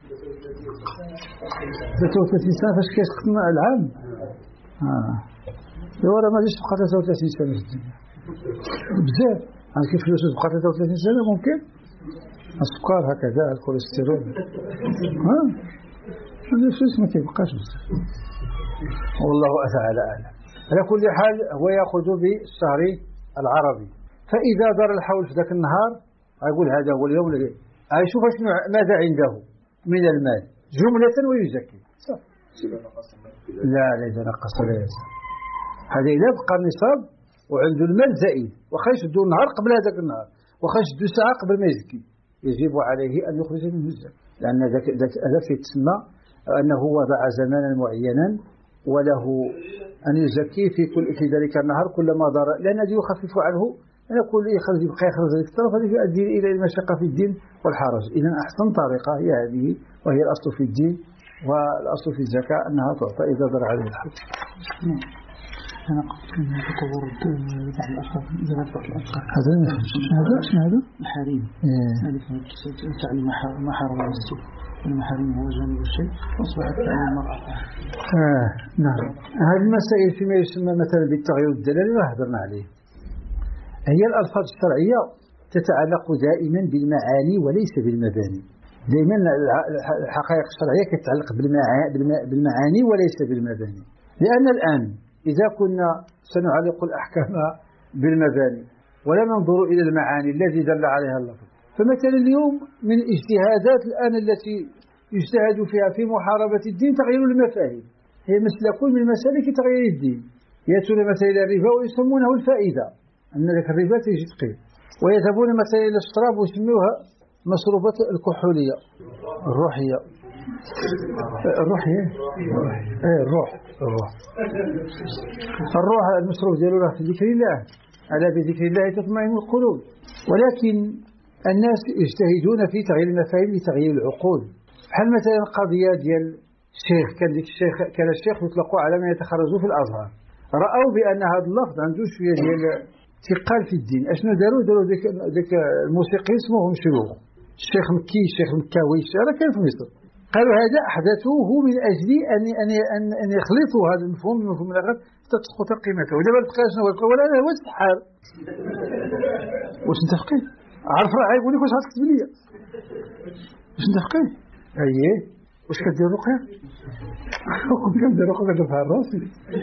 ثلاثة وثلاثين سنة فاش كيسقط العام. اه ايوا راه ما غاديش تبقى ثلاثة وثلاثين سنة في الدنيا بزاف، عاد كيف فلوس تبقى ثلاثة وثلاثين سنة ممكن؟ السكر هكذا، الكوليسترول، ها هذا الفلوس ما كيبقاش بزاف، والله تعالى أعلم. على كل حال هو يأخذ بالشهر العربي، فإذا دار الحول في ذاك النهار أقول هذا هو اليوم الذي أشوف شنو ماذا عنده من المال جملة ويزكي. لا لا إذا نقص لا يزال، هذا إذا بقى النصاب وعنده المال زائد، وخا يشدو النهار قبل هذاك النهار وخرج دو ساعة قبل ما يزكي يجب عليه أن يخرج منه الزكاة، لأن ذاك هذا يتسمى أنه وضع زمانا معينا وله أن يزكي في كل في ذلك النهار كلما ضر، لأن هذا يخفف عنه أن يقول يخرج يبقى يخرج ذلك الطرف، هذا يؤدي إلى المشقة في الدين والحرج. إذن أحسن طريقة هي هذه، وهي الأصل في الدين والأصل في الزكاة أنها تعطى إذا ضر عليه الحج. أنا قلت أن تطور بعض الأشخاص إذا رفضت الأشخاص هذا هذا شنو هذا؟ الحريم. هذه تعني ما حرم السوء المحرم هو جانب الشيء وأصبحت تعمل المرأة. آه نعم. هذه المسائل فيما يسمى مثلا بالتغيير الدلالي ما هضرنا عليه. هي الألفاظ الشرعية تتعلق دائما بالمعاني وليس بالمباني. دائما الحقائق الشرعية تتعلق بالمعاني وليس بالمباني. لأن الآن إذا كنا سنعلق الأحكام بالمباني ولا ننظر إلى المعاني التي دل عليها اللفظ، فمثلا اليوم من اجتهادات الآن التي يجتهد فيها في محاربة الدين تغيير المفاهيم، هي مسلك من مسالك تغيير الدين. يأتون مثلا إلى الربا ويسمونه الفائدة، أن لك الربا تجي تقيل، ويذهبون مثلا إلى الشراب ويسموها مشروبات الكحولية الروحية. الروحية ايه الروح الروح الروح المشروب ديالو في ذكر الله، ألا بذكر الله تطمئن القلوب. ولكن الناس يجتهدون في تغيير المفاهيم لتغيير العقول. بحال مثلا القضية ديال الشيخ، كان ديك الشيخ كان الشيخ يطلق على من يتخرج في الأزهر، رأوا بأن هذا اللفظ عنده شوية ديال ثقل في الدين. أشنو داروا؟ داروا ديك ديك الموسيقي اسمهم شيوخ، الشيخ مكي الشيخ مكاوي، هذا كان في مصر. قالوا هذا أحدثوه من أجل أن أن أن, أن يخلطوا هذا المفهوم من مفهوم الآخر حتى تسقط قيمته. ودابا تبقى شنو يقول ولا هو السحار واش انت فقيه؟ عارف راه يقول لك واش غتكتب لي؟ واش انت فقيه؟ اييه واش كدير رقيه؟ كنت كندير رقيه كندير راسي.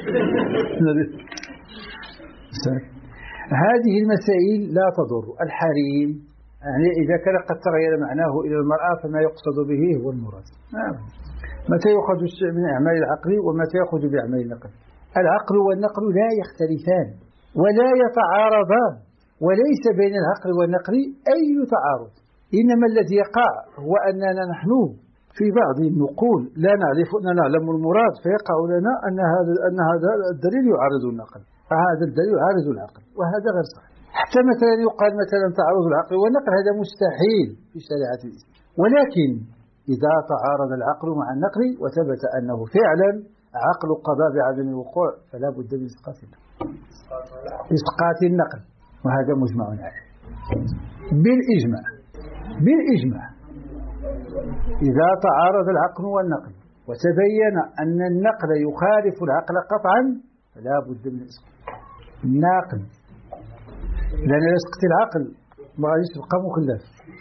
هذه المسائل لا تضر. الحريم يعني إذا كان قد تغير معناه إلى المرأة فما يقصد به هو المراد. نعم. متى يؤخذ الشيء من أعمال العقل ومتى يأخذ بأعمال النقل؟ العقل والنقل لا يختلفان ولا يتعارضان، وليس بين العقل والنقل أي تعارض. إنما الذي يقع هو أننا نحن في بعض النقول لا نعرف أن نعلم المراد، فيقع لنا أن هذا أن هذا الدليل يعارض النقل، فهذا الدليل يعارض العقل، وهذا غير صحيح. حتى مثلا يقال مثلا تعارض العقل والنقل هذا مستحيل في شريعة الإسلام، ولكن إذا تعارض العقل مع النقل وثبت أنه فعلا عقل قضى بعدم الوقوع فلا بد من إسقاط إسقاط النقل، وهذا مجمع عليه بالإجماع. بالإجماع إذا تعارض العقل والنقل وتبين أن النقل يخالف العقل قطعا فلا بد من إسقاط النقل، لأن يسقط العقل ما غاديش تبقى مكلف،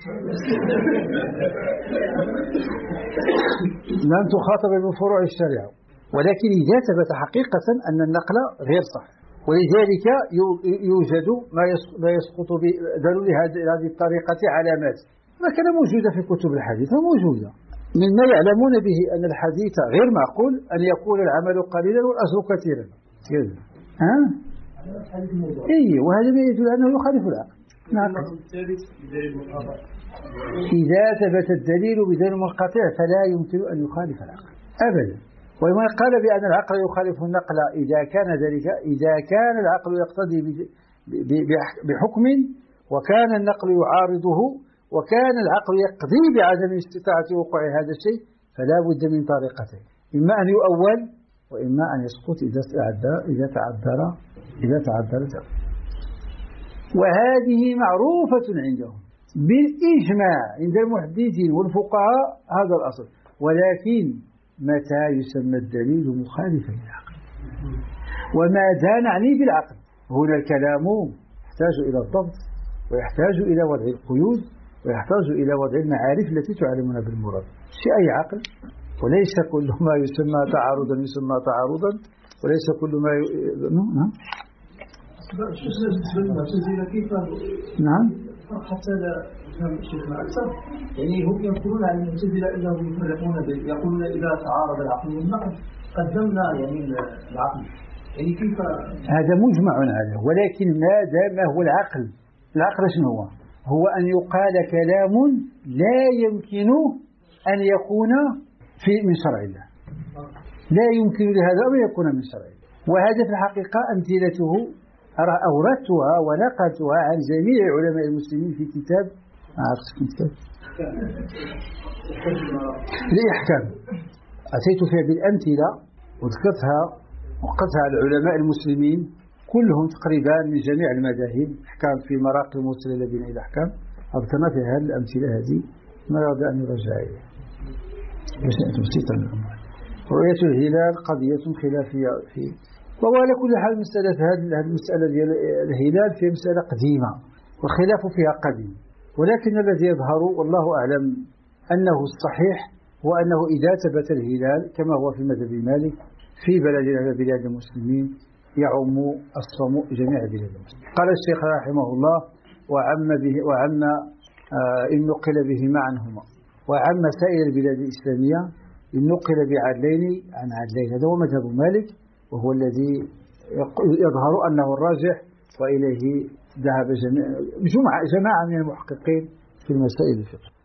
لن تخاطب بفروع الشريعة. ولكن إذا ثبت حقيقة أن النقل غير صحيح، ولذلك يوجد ما يسقط بدلول هذه الطريقة علامات ما كان موجودة في كتب الحديث، موجودة مما يعلمون به أن الحديث غير معقول أن يكون العمل قليلا والأجر كثيرا. ها؟ إيه، وهذا ما يدل أنه يخالف العقل. نعم. إذا ثبت الدليل بدليل منقطع فلا يمكن أن يخالف العقل أبدا. وما قال بأن العقل يخالف النقل إذا كان ذلك إذا كان العقل يقتضي بحكم وكان النقل يعارضه وكان العقل يقضي بعدم استطاعة وقوع هذا الشيء فلا بد من طريقتين، إما أن يؤول وإما أن يسقط إذا تعذر إذا تعذر إذا تعذر. وهذه معروفة عندهم بالإجماع عند المحدثين والفقهاء هذا الأصل. ولكن متى يسمى الدليل مخالفا للعقل؟ وماذا نعني بالعقل؟ هنا الكلام يحتاج إلى الضبط ويحتاج إلى وضع القيود ويحتاج إلى وضع المعارف التي تعلمنا بالمراد. شيء أي عقل، وليس كل ما يسمى تعارضا يسمى تعارضا، وليس كل ما ي... نعم نعم حتى لا نفهم شيخنا أكثر، يعني هم ينقلون عن المعتزلة أنهم يفرقون يقولون إذا تعارض العقل والنقل قدمنا يعني العقل، يعني كيف؟ هذا مجمع عليه، ولكن ما دام هو العقل، العقل شنو هو؟ هو أن يقال كلام لا يمكن أن يكون في من شرع الله، لا يمكن لهذا أن يكون من شرع الله. وهذا في الحقيقة أمثلته أوردتها ونقلتها عن جميع علماء المسلمين في كتاب عرفت كتاب الإحكام، أتيت فيها بالأمثلة وذكرتها وقتها العلماء المسلمين كلهم تقريبا من جميع المذاهب، أحكام في مراقي الموصلة إلى بناء الأحكام، أذكرنا في هذه الأمثلة هذه ما أراد أن يرجع إليها بسيطا. رؤية الهلال قضية خلافية في، وعلى كل حال مسألة هذه المسألة ديال الهلال في مسألة قديمة والخلاف فيها قديم، ولكن الذي يظهر والله أعلم أنه الصحيح هو أنه إذا ثبت الهلال كما هو في مذهب مالك في بلدنا من بلاد المسلمين يعم الصوم جميع بلاد المسلمين. قال الشيخ رحمه الله وعم به وعم آه إن نقل بهما عنهما، وعم سائر البلاد الإسلامية إن نقل بعدلين عن عدلين. هذا هو مذهب مالك وهو الذي يظهر أنه الراجح وإليه ذهب جماعة من المحققين في المسائل الفقهية.